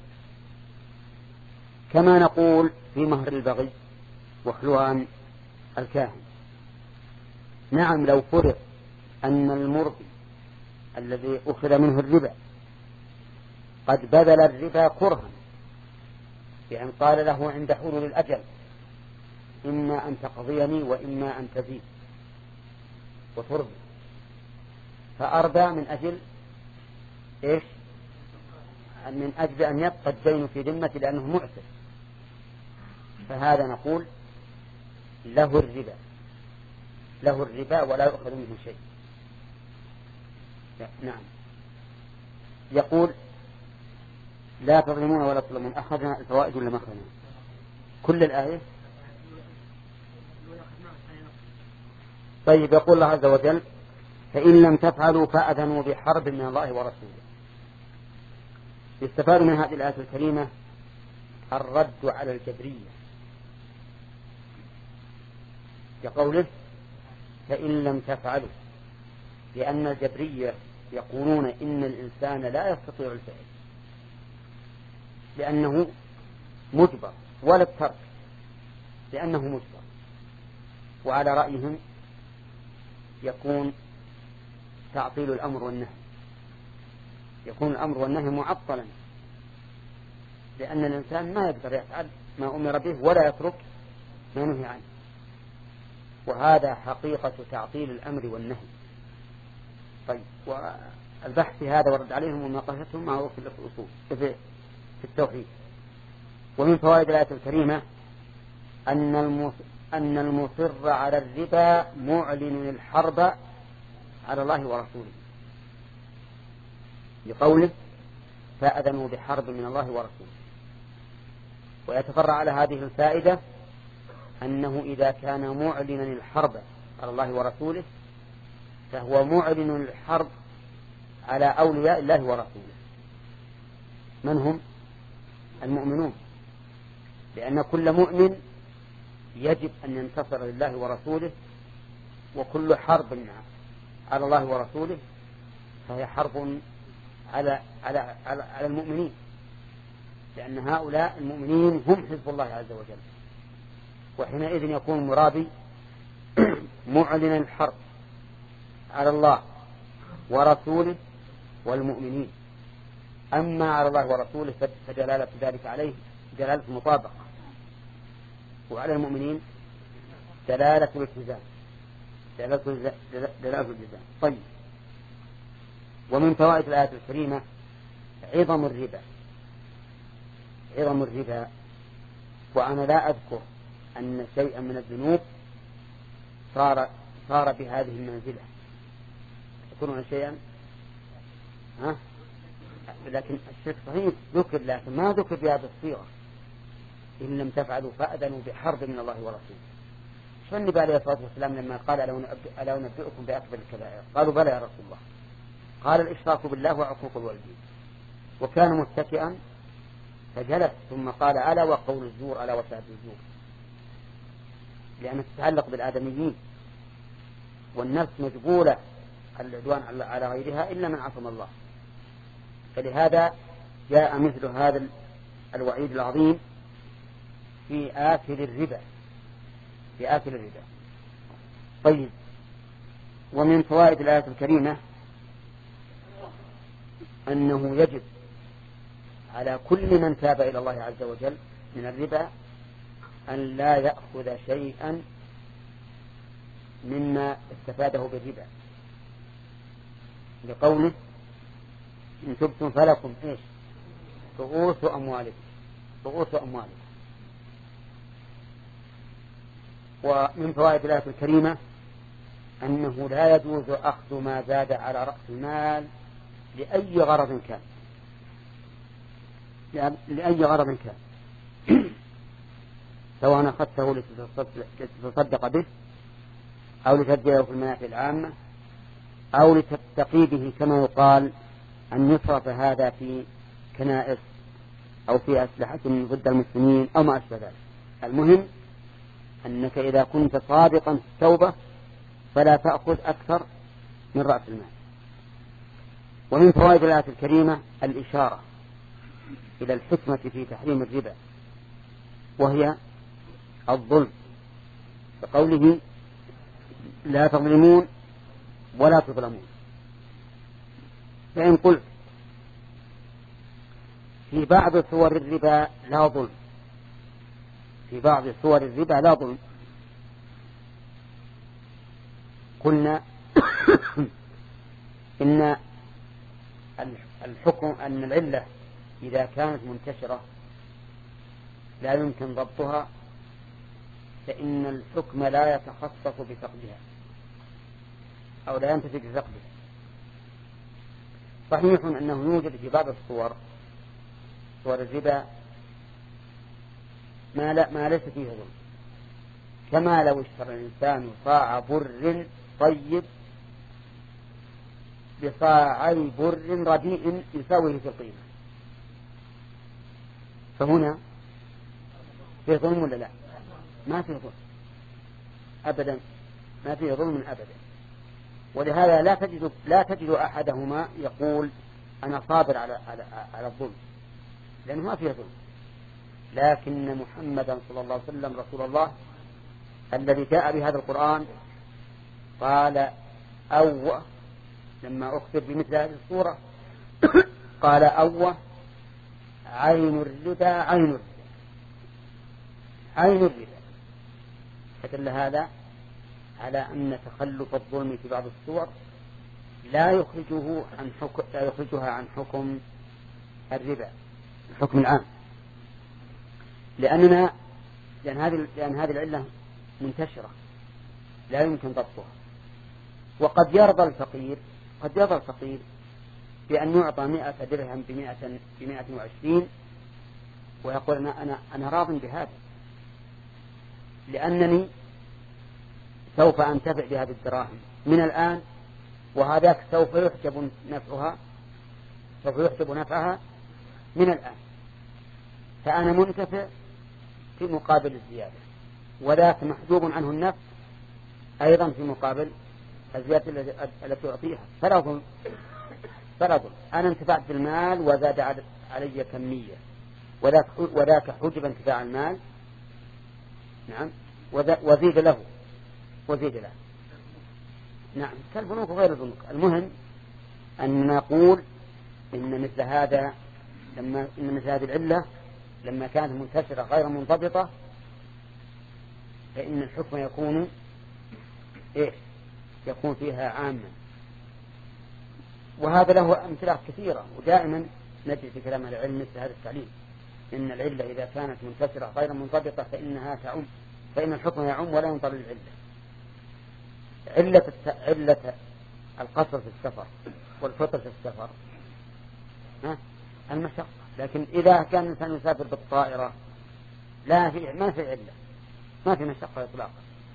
كما نقول في مهر البغي وخلوان الكاهن. نعم لو فرض أن المربي الذي أخذ منه الربا قد بذل الربا كرها، بأن قال له عند حلول الأجل إما أن تقضيني وإما أن تزيد، وتربي، فأربى من أجل إيش؟ من أجل أن يبقى الدين في ذمته لأنه معسر، فهذا نقول له الربا، له الربا ولا يؤخذ منه شيء. نعم. يقول لا تظلمون ولا تظلمون. أخذنا الفوائد ولا ما أخذنا كل الآية؟ طيب. يقول الله عز وجل فإن لم تفعلوا فأذنوا بحرب من الله ورسوله. يستفاد من هذه الآية الكريمة الرد على الجبرية كقوله فإن لم تفعلوا، لأن الجبرية يقولون إن الإنسان لا يستطيع الفعل لأنه مجبر، ولا الترك لأنه مجبر. وعلى رأيهم يكون تعطيل الأمر والنهي، يكون الأمر والنهي معطلا، لأن الإنسان ما يقدر يفعل ما أمر به ولا يترك ما نهي عنه، وهذا حقيقة تعطيل الأمر والنهي. طيب. والبحث في هذا ورد عليهم ومناقشتهم معروف في الأصول في التوحيد. ومن فوائد الآية الكريمة أن أن المصر على الربا معلن الحرب على الله ورسوله، لقوله فأذنوا بحرب من الله ورسوله. ويتفرع على هذه الفائدة أنه إذا كان معلنا الحرب على الله ورسوله فهو معلن الحرب على أولياء الله ورسوله. من هم؟ المؤمنون، لأن كل مؤمن يجب أن ينتصر لله ورسوله، وكل حرب على الله ورسوله فهي حرب على على على, على المؤمنين، لأن هؤلاء المؤمنين هم حزب الله عز وجل. وحينئذ يكون المرابي معلنا الحرب على الله ورسوله والمؤمنين. أما على الله ورسوله فدلالة ذلك عليه دلالة المطابقة، وعلى المؤمنين دلالة الالتزام، دلالة الالتزام. طيب. ومن فوائد الآية الكريمة عظم الربا، عظم الربا. وأنا لا أذكر أن شيئا من الذنوب صار صار بهذه المنزلة. تذكرون شيئا؟ ها؟ لكن الشرك صحيح ذكر، لكن ما ذكر بهذه الصيغة. إن لم تفعلوا فأذنوا بحرب من الله ورسوله. شو النبي عليه الصلاة والسلام لما قال ألا أنبئكم بأكبر الكبائر؟ قالوا بلى يا رسول الله. قال الإشراك بالله وعقوق الوالدين. وكان متكئا فجلس ثم قال ألا وقول الزور، ألا وشهادة الزور، لأنها تتعلق بالآدميين، والنفس مجبولة العدوان على غيرها إلا من عصم الله. فلهذا جاء مثل هذا الوعيد العظيم في آكل الربا، في آكل الربا. طيب. ومن فوائد الآية الكريمة أنه يجب على كل من تاب إلى الله عز وجل من الربا أن لا يأخذ شيئا مما استفاده بالربا، لقوله إن تبتم فلكم إيش؟ رؤوس أموالكم، رؤوس أموالكم. ومن فوائد الآية الكريمة أنه لا يجوز أخذ ما زاد على رأس المال لأي غرض كان، لأي غرض كان، سواء أخذته لتتصدق به أو لتبديه في المنافع العامة أو لتتقي به، كما يقال أن يصرف هذا في كنائس أو في أسلحة ضد المسلمين أو ما أشبه ذلك. المهم أنك إذا كنت صادقا في التوبة فلا تأخذ أكثر من رأس المال. ومن فوائد الآية الكريمة الإشارة إلى الحكمة في تحريم الربا، وهي الظلم، فقوله لا تظلمون ولا تظلمون. فإن قلت في بعض صور الربا لا ظلم، في بعض صور الربا لا ظلم، قلنا إن الحكم أن العلة إذا كانت منتشرة لا يمكن ضبطها، فإن الحكم لا يتخصص بفقدها أو لا ينتفي بفقدها. صحيح أنه يوجد في بعض الصور، صور الربا، ما, لا ما ليس فيه ظلم، كما لو اشترى الإنسان صاع بر طيب بصاعي بر رديء يساويه في القيمة، فهنا فيه ظلم ولا لا؟ ما فيه ظلم أبدا، ما فيه ظلم أبدا. ولهذا لا تجد لا تجد أحدهما يقول أنا صابر على على على الظلم، لأنه ما فيه ظلم. لكن محمدا صلى الله عليه وسلم رسول الله الذي جاء بهذا القرآن قال أوه، لما أخبر بمثل هذه الصورة قال أوه عين الربا عين الربا عين الربا. فدل هذا على أن تخلف الظلم في بعض الصور لا يخرجه عن حكم لا يخرجها عن حكم الربا، الحكم العام، لأننا لأن هذه لأن هذه العلة منتشرة لا يمكن ضبطها. وقد يرضى الفقير قد يرضى الفقير بأن يعطى مئة درهم بمئة بمئة وعشرين ويقول أنا أنا أنا راض بهذا، لأنني سوف أنتفع بهذه الدراهم من الآن، وهذاك سوف يحجب نفعها سوف يحجب نفعها من الآن، فأنا منتفع في مقابل الزيادة، وذاك محجوب عنه النفع أيضا في مقابل الزيادة التي أعطيها. فلا ظلم فلا ظلم، أنا انتفعت بالمال وزاد علي كمية، وذاك وذاك حجب انتفاع المال، نعم، وزيد له وزيد له نعم، كالبنوك وغير البنوك. المهم أن نقول إن مثل هذا لما إن مثل هذه العلة لما كانت منتشرة غير منضبطة فإن الحكم يكون إيه؟ يكون فيها عاما. وهذا له أمثلة كثيرة، ودائما نجد في كلام العلم مثل هذا التعليم، إن العلة إذا كانت منتشرة غير منضبطة فإنها تعم، فإن الحكم يعم ولا ينطل العلة. علة علة القصر في السفر والفطر في السفر ها المشقة، لكن إذا كان الإنسان يسافر بالطائرة لا في ما في علة، ما في مشقة إطلاقا.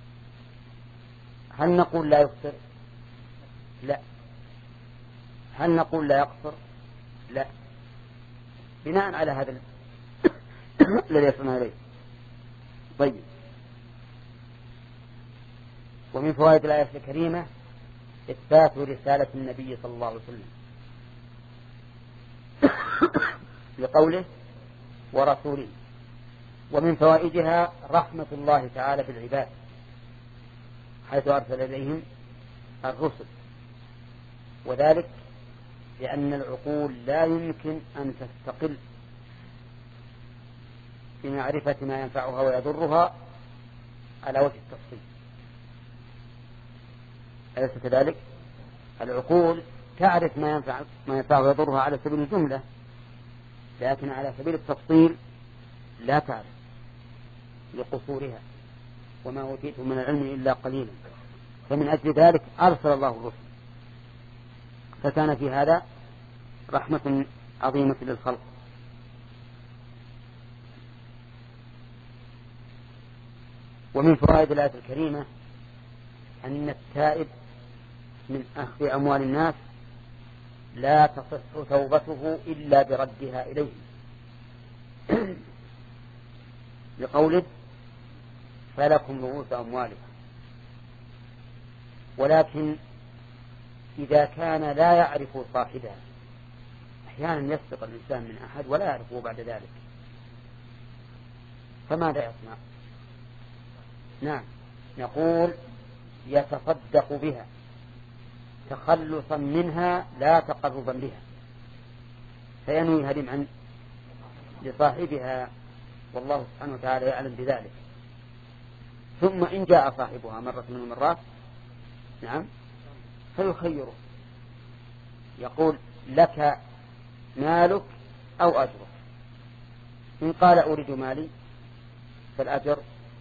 هل نقول لا يفطر؟ لا. هل نقول لا يقصر؟ لا، بناء على هذا الذي يصنع إليه. طيب، ومن فوائد الآية الكريمة إثبات رسالة النبي صلى الله عليه وسلم لقوله ورسوله. ومن فوائدها رحمة الله تعالى بالعباد حيث أرسل إليهم الرسل، وذلك لأن العقول لا يمكن أن تستقل في معرفة ما ينفعها ويضرها على وجه التفصيل. أليس كذلك؟ العقول تعرف ما ينفع ما ينفعها ويضرها على سبيل الجملة، لكن على سبيل التفصيل لا تعرف لقصورها، وما أوتيتم من العلم إلا قليلا. فمن أجل ذلك أرسل الله الرسل، فكان في هذا رحمة عظيمة للخلق. ومن فوائد الآية الكريمة أن التائب من أخذ أموال الناس لا تصح توبته إلا بردها إليه، لقوله فلكم رؤوس أموالكم. ولكن إذا كان لا يعرف صاحبها، أحيانا يسرق الإنسان من أحد ولا يعرفه بعد ذلك، فماذا يصنع؟ نعم، نقول يتصدق بها تخلصا منها لا تقربا بها، فينوي هدم لصاحبها، والله سبحانه وتعالى يعلم بذلك. ثم إن جاء صاحبها مرة من المرات، نعم، فيخيره، يقول لك مالك أو أجرك. إن قال أريد مالي فالأجر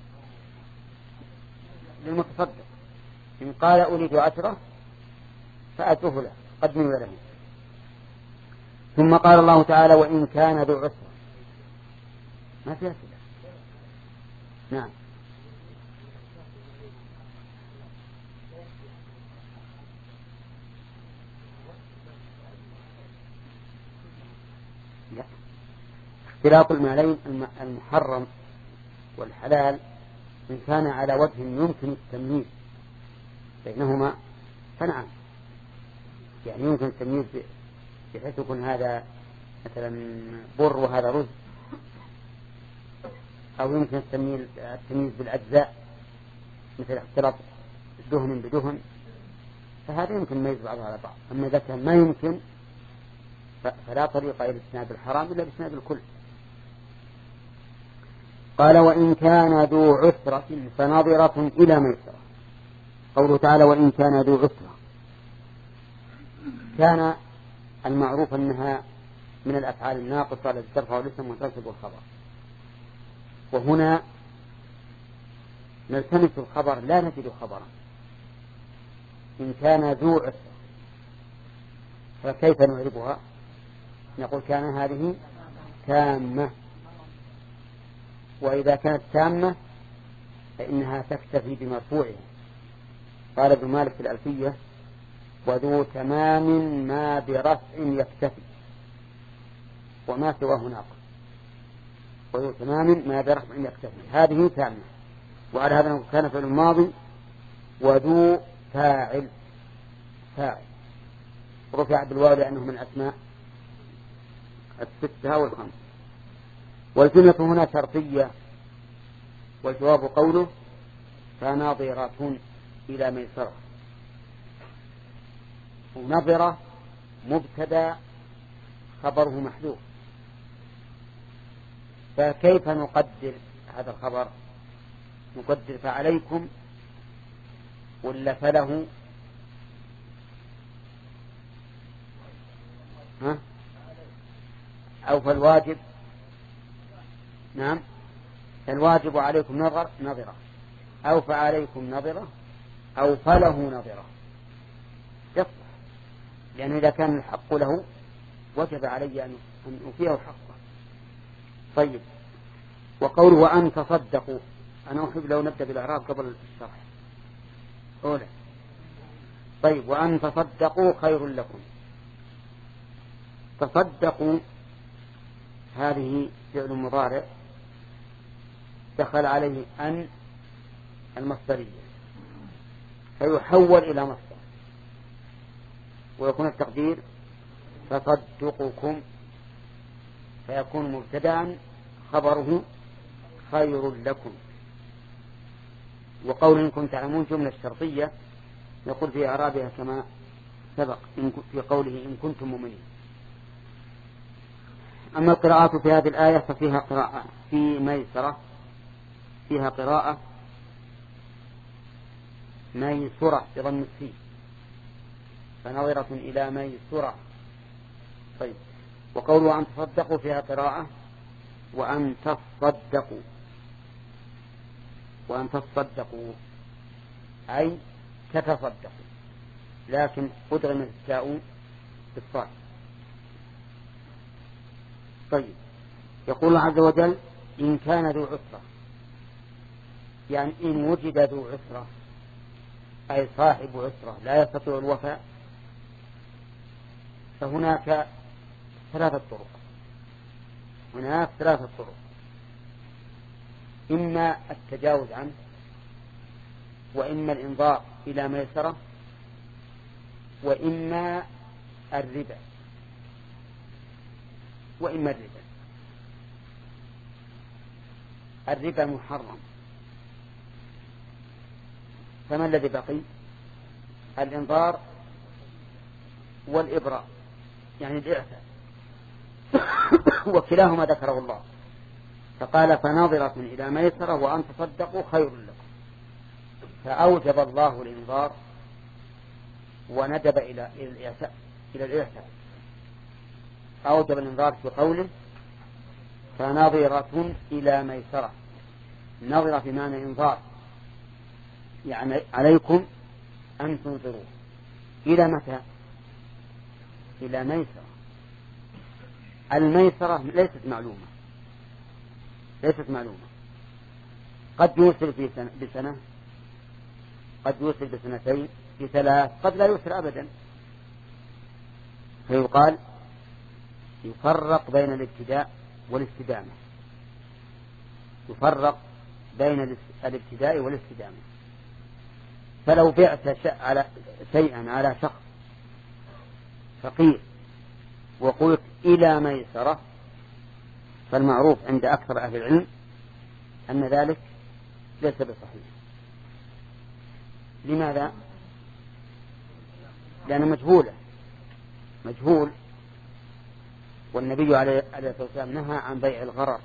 للمتصدق، إن قال أريد أجره فأجره له، قدمه له. ثم قال الله تعالى وإن كان ذو عسرة، ما فيها سلة. نعم. لا. اختلاط المالين المحرم والحلال إن كان على وجه يمكن التمييز بينهما فنعم، يعني يمكن التمييز بحيث يكون هذا مثلا بر وهذا رز، أو يمكن التمييز بالأجزاء مثل اختلاط دهن بدهن، فهذا يمكن يميز بعضها على بعض. أما إذا كان ما يمكن فلا طريق إلى اجتناب الحرام إلا باجتناب الكل. قال وإن كان ذو عسرة فنظرة إلى ميسرة. قوله تعالى وإن كان ذو عسرة، كان المعروف أنها من الأفعال الناقصة التي ترفع الاسم وتنصب الخبر، وهنا نلتمس الخبر لا نجد خبرا. إن كان ذو عسرة فكيف نعربها؟ نقول كان هذه تامة، وإذا كانت تامة فإنها تكتفي بمرفوعها. قال ابن مالك في الألفية وذو تمام ما برفع يكتفي وما سواه ناقص، وذو تمام ما برفع يكتفي، هذه تامة. وعلى هذا كان في الماضي وذو فاعل، فاعل رفع بالواو لأنه من أسماء الستة والخمس. والجملة هنا شرطية، والجواب قوله فناظرة إلى ميسرة. ونظرة مبتدا خبره محذوف، فكيف نقدر هذا الخبر؟ نقدر فعليكم ولا فله؟ ها؟ أو فالواجب؟ نعم، فالواجب عليكم نظر نظرة، أو فعليكم نظرة، أو فله نظرة، يصلح، لأن إذا كان الحق له وجب علي أن أوفيه حقه. طيب، وقوله وأن تصدقوا، أنا أحب لو نبدأ بالإعراب قبل الشرح. أولا طيب وأن تصدقوا خير لكم. تصدقوا هذه فعل مضارع دخل عليه أن المصدرية فيحول إلى مصدر، ويكون التقدير تصدقكم، فيكون مبتدأ خبره خير لكم. وقول إن كنتم تعلمون جملة شرطية يقول في إعرابها كما سبق في قوله إن كنتم مؤمنين. أما القراءات في هذه الآية ففيها قراءة في ميسرة، فيها قراءة ميسرة بضم السين، فنظرة إلى ميسرة. طيب، وقوله أن تصدقوا فيها قراءة وأن تصدقوا، وأن تصدقوا أي تتصدقوا، لكن أدغم التاء بالصاد. طيب، يقول الله عز وجل إن كان ذو عسرة، يعني إن وجد ذو عسرة أي صاحب عسرة لا يستطيع الوفاء، فهناك ثلاثة طرق. هناك ثلاثة طرق: إما التجاوز عنه، وإما الإنظار إلى ميسرة، وإما الربا، وإما الربا. الربا محرم، فما الذي بقي؟ الإنظار والإبراء، يعني الإعفاء، وكلاهما ذكره الله، فقال فناظرة إلى ميسرة وأن تصدقوا خير لكم، فأوجب الله الإنظار وندب إلى الإعتاء إلى الإعتاء أوجب الإنذار في قوله فنظرة إلى ميسرة. نظرة في معنى إنذار، يعني عليكم أن تنظروا إلى متى؟ إلى ميسرة. الميسرة ليست معلومة ليست معلومة قد يوصل في سنة بسنة، قد يوصل بسنتين، بثلاث، قد لا يوصل أبدا. فيقال يفرق بين الابتداء والاستدامة، يفرق بين الابتداء والاستدامة. فلو بعت على شيئا على شخص فقير وقلت إلى ميسرة، فالمعروف عند أكثر أهل العلم أن ذلك ليس بصحيح. لماذا؟ لأن مجهولة مجهول، والنبي عليه الصلاة والسلام نهى عن بيع الغرر.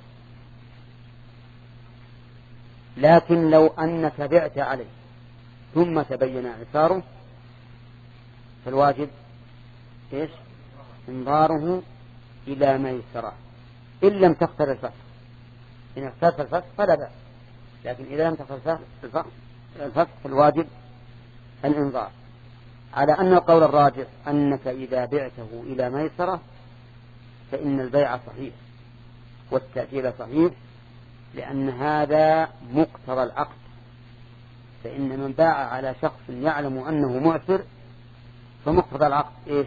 لكن لو أنك بعت عليه ثم تبين إعساره فالواجب إيش؟ انظاره إلى ميسرة إن لم تختر الفسخ. إن اخترت الفسخ فلا بأس، لكن إذا لم تختر الفسخ فالواجب الانظار. على أن القول الراجح أنك إذا بعته إلى ميسرة فإن البيع صحيح والتأجيل صحيح، لأن هذا مقتضى العقد. فإن من باع على شخص يعلم أنه معسر فمقتضى العقد إيش؟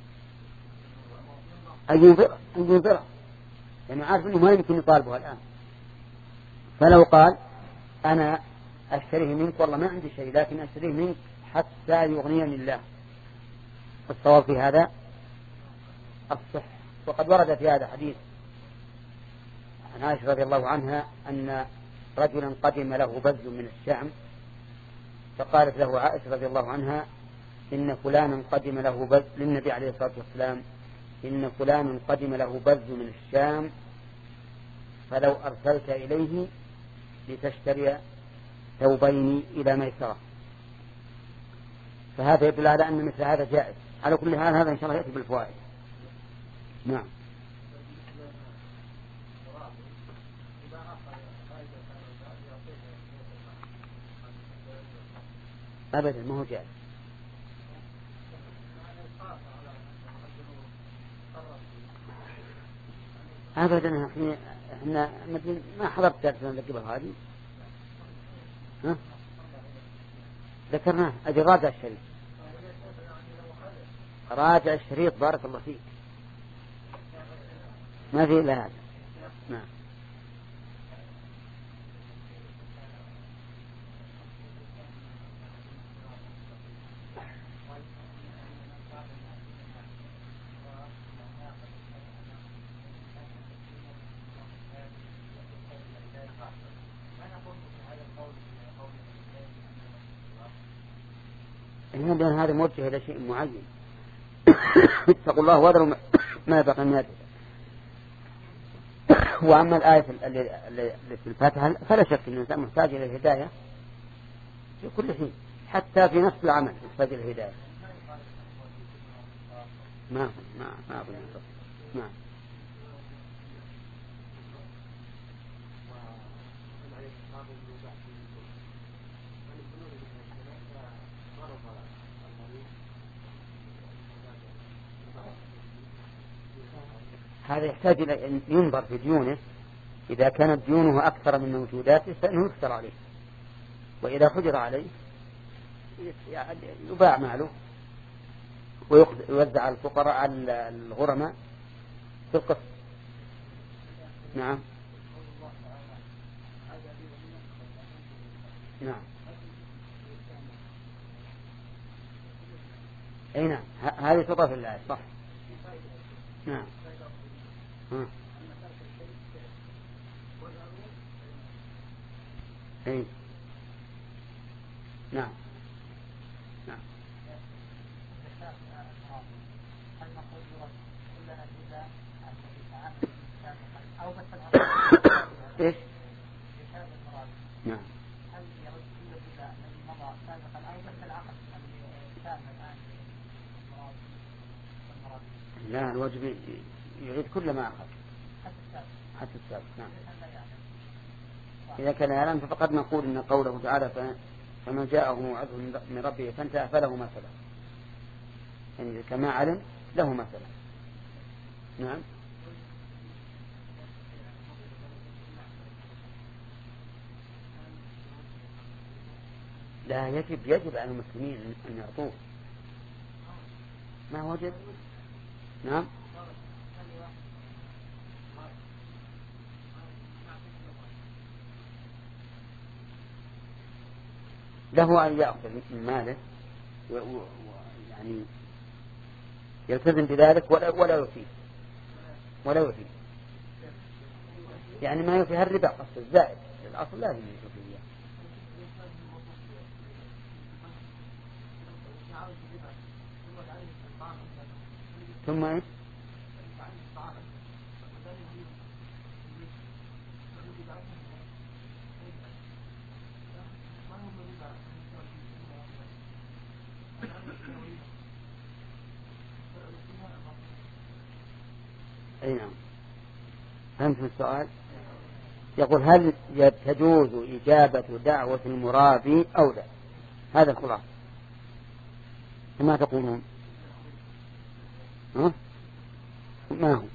أن ينظره أن ينظره يعني عارف أنه ما يمكن يطالبها الآن. فلو قال أنا أشتريه منك والله ما عندي شيء لكن أشتريه منك حتى يغنيني الله، فالصواب في هذا الصح. وقد ورد في هذا حديث عن عائشة رضي الله عنها أن رجلا قدم له بذل من الشام، فقالت له عائشة رضي الله عنها إن فلانا قدم له بذل للنبي عليه الصلاة والسلام إن فلانا قدم له بذل من الشام فلو أرسلت إليه لتشتري ثوبين إلى ميسرة. فهذا يدل على أن مثل هذا جائز. على كل حال هذا إن شاء الله يأتي بالفوائد. نعم. أبدا ما هو جائز أبدا. احنا ما حضرت درسنا قبل هذه، ها ذكرناه. أجي راجع الشريط راجع الشريط بارك الله فيك، ما في إلا هذا. نعم. لأن هذا موجه إلى شيء معين. اتقوا الله وذروا ما بقي من هذا. وأما الآية اللي في الفاتحة فلا شك أن الإنسان محتاج إلى الهداية في كل حين، حتى في نفس العمل محتاج إلى الهداية. ما ما ما أظن. نعم. هذا يحتاج إلى أن ينظر في ديونه. إذا كانت ديونه أكثر من موجوداته فإنه يكثر عليه، وإذا حجر عليه يباع ماله ويوزع على الفقراء على الغرماء في القسط. نعم. نعم. أي نعم. هذه تضاف لله صح. نعم. ها. أي نعم. نعم. إيش؟ نعم. لا، الواجب يعيد كل ما أخذ حتى السابق. نعم. إذا كان يعلم فقد نقول إن قوله تعالى فمن جاءه موعظة من ربه فانتهى فله ما سلف، يعني كما علم له ما سلف. نعم. لا، يجب يجب على المسلمين أن يعطوه. ما وجد. نعم. له أن يأخذ من ماله ويعني يلتزم بذلك ولا ولا يفيد ولا يفيد يعني ما يفيها الربا قصد الزائد الأصل لازم يفيد. ثم إيه؟ أي نعم. فهمت السؤال؟ يقول هل تجوز إجابة دعوة المرابي أو لا؟ هذا الخلاصة. ما تقولون؟ ها؟ ما هو؟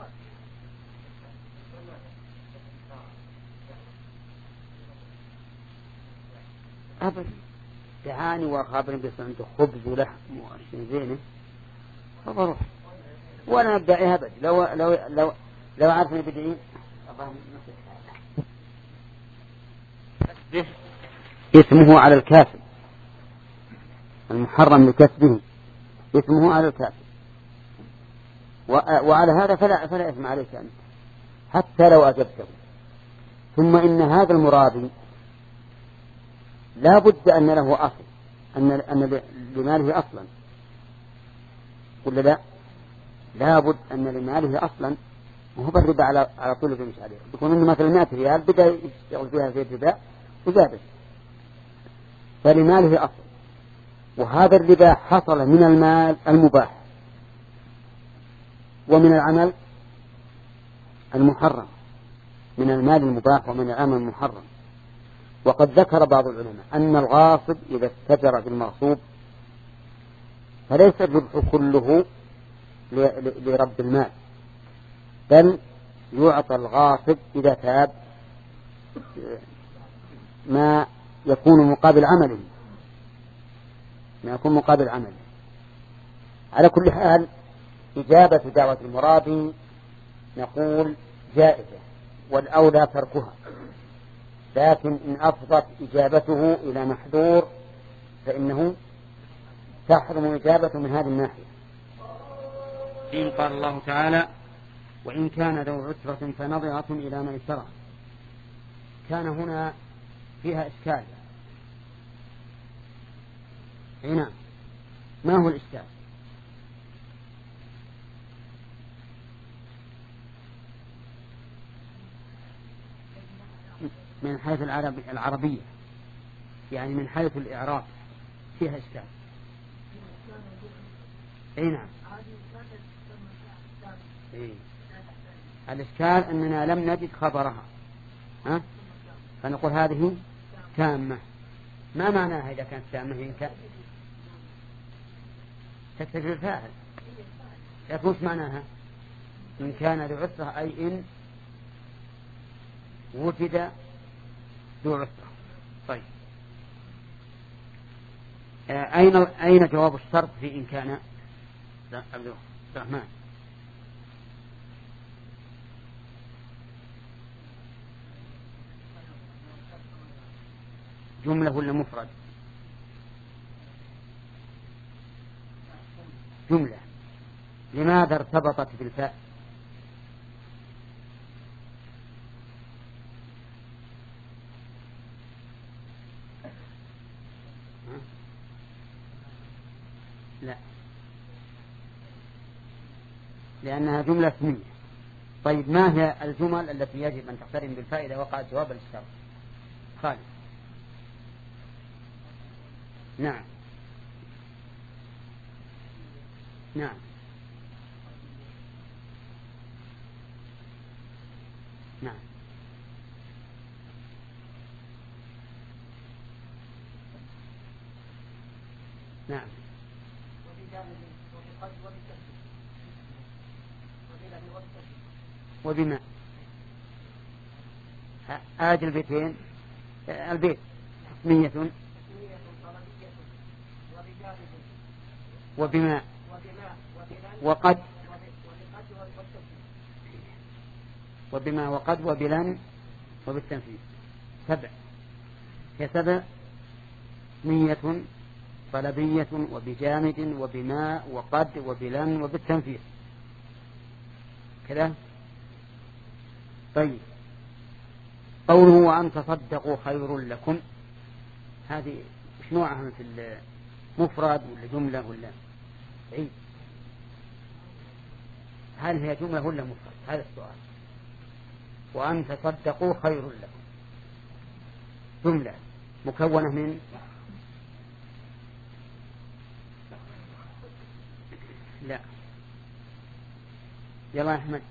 أبدا، دعاني وخابرني بس عنده خبز ولحم وأشياء زينة فبروح وأنا أبدعي أبدا. لو لو لو لو عرفني بدعي اسمه على الكافر المحرم لكسبه، اسمه على الكافر، وعلى هذا فلا فلا إثم عليك أنت حتى لو أجبته. ثم إن هذا المرابي لا بد أن له أصل، أن أن لماله أصلا، ولا لا؟ لا بد أن لماله أصلا، وهو بالربا على على طول مش عليه. يكون إنه مثلا مئة ريال بدأ يشتغل فيها في الربا وزادت، فلماله أصل، وهذا الربا حصل من المال المباح ومن العمل المحرم، من المال المباح ومن العمل المحرم. وقد ذكر بعض العلماء أن الغاصب إذا استجر في المغصوب فليس الربح كله لرب المال، بل يعطى الغاصب إذا تاب ما يكون مقابل عمله، ما يكون مقابل عمله. على كل حال إجابة دعوة المرابي نقول جائزة والأولى تركها، لكن إن أفضت إجابته إلى محذور فإنه تحرم إجابة من هذه الناحية. إن قال الله تعالى وإن كان ذو عسرة فنظرة إلى ميسرة، كان هنا فيها إشكال. هنا ما هو الإشكال؟ من حيث العربية، يعني من حيث الإعراب فيها إشكال. أي نعم. إيه. الإشكال أننا لم نجد خبرها، ها؟ فنقول هذه تامة. ما معناها إذا كانت تامة؟ إن كان تكتفي الفاعل، لكن وش معناها؟ إن كان ذو عسرة أي إن وجد ذو عسرة. طيب أين أين جواب الشرط في إن كان؟ عبد الرحمن. جملة ولا مفرد؟ جملة. لماذا ارتبطت بالفاء؟ لا، لأنها جملة اسمية. طيب ما هي الجمل التي يجب أن تقترن بالفاء إذا وقعت جواب الشرط؟ خالد. نعم نعم نعم. نعم. وبما آد البيتين البيت تسمية وبما وقد وبما وقد وبلن وبالتنفيذ سبع هي سبع نية طلبية وبجامد وبماء وقد وبلن وبالتنفيذ كذا. طيب قوله وأن تصدقوا خير لكم هذه ايش نوعها في المفرد ولا جملة ولا عيد؟ هل هي جملة ولا مفرد؟ هذا السؤال. وأن تصدقوا خير لكم جملة مكونة من لا يلا يا أحمد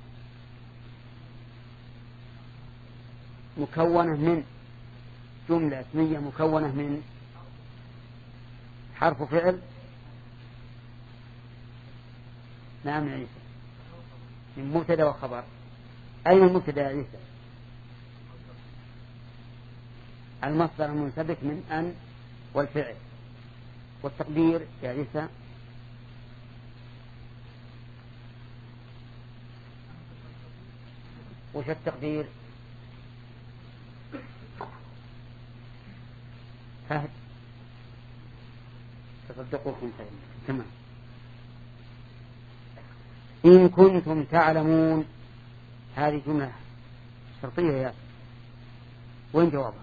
مكونة من جملة اسمية مكونة من حرف فعل. نعم يا عيسى من مبتدا وخبر. أين المبتدا يا عيسى؟ المصدر المنسبك من أن والفعل. والتقدير يا عيسى وش التقدير؟ فهد تصدقوكم خير. تمام. إن كنتم تعلمون هذه جملة شرطية يا وين جوابها؟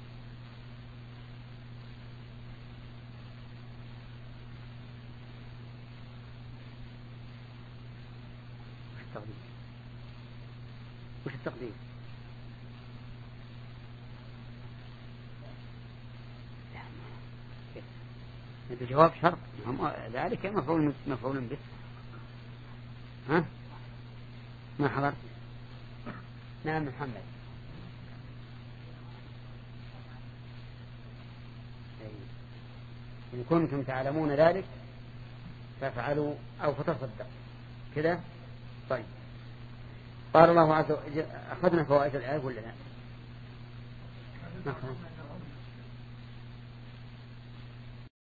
وش التقدير؟ وش التقدير؟ الجواب شرط ذلك مفعول مفعول به. ها ما حضرت؟ نعم محمد. إن كنتم تعلمون ذلك فافعلوا أو فتصدق كذا. طيب قال الله عز وجل أخذنا فوائد الآية ولا لا؟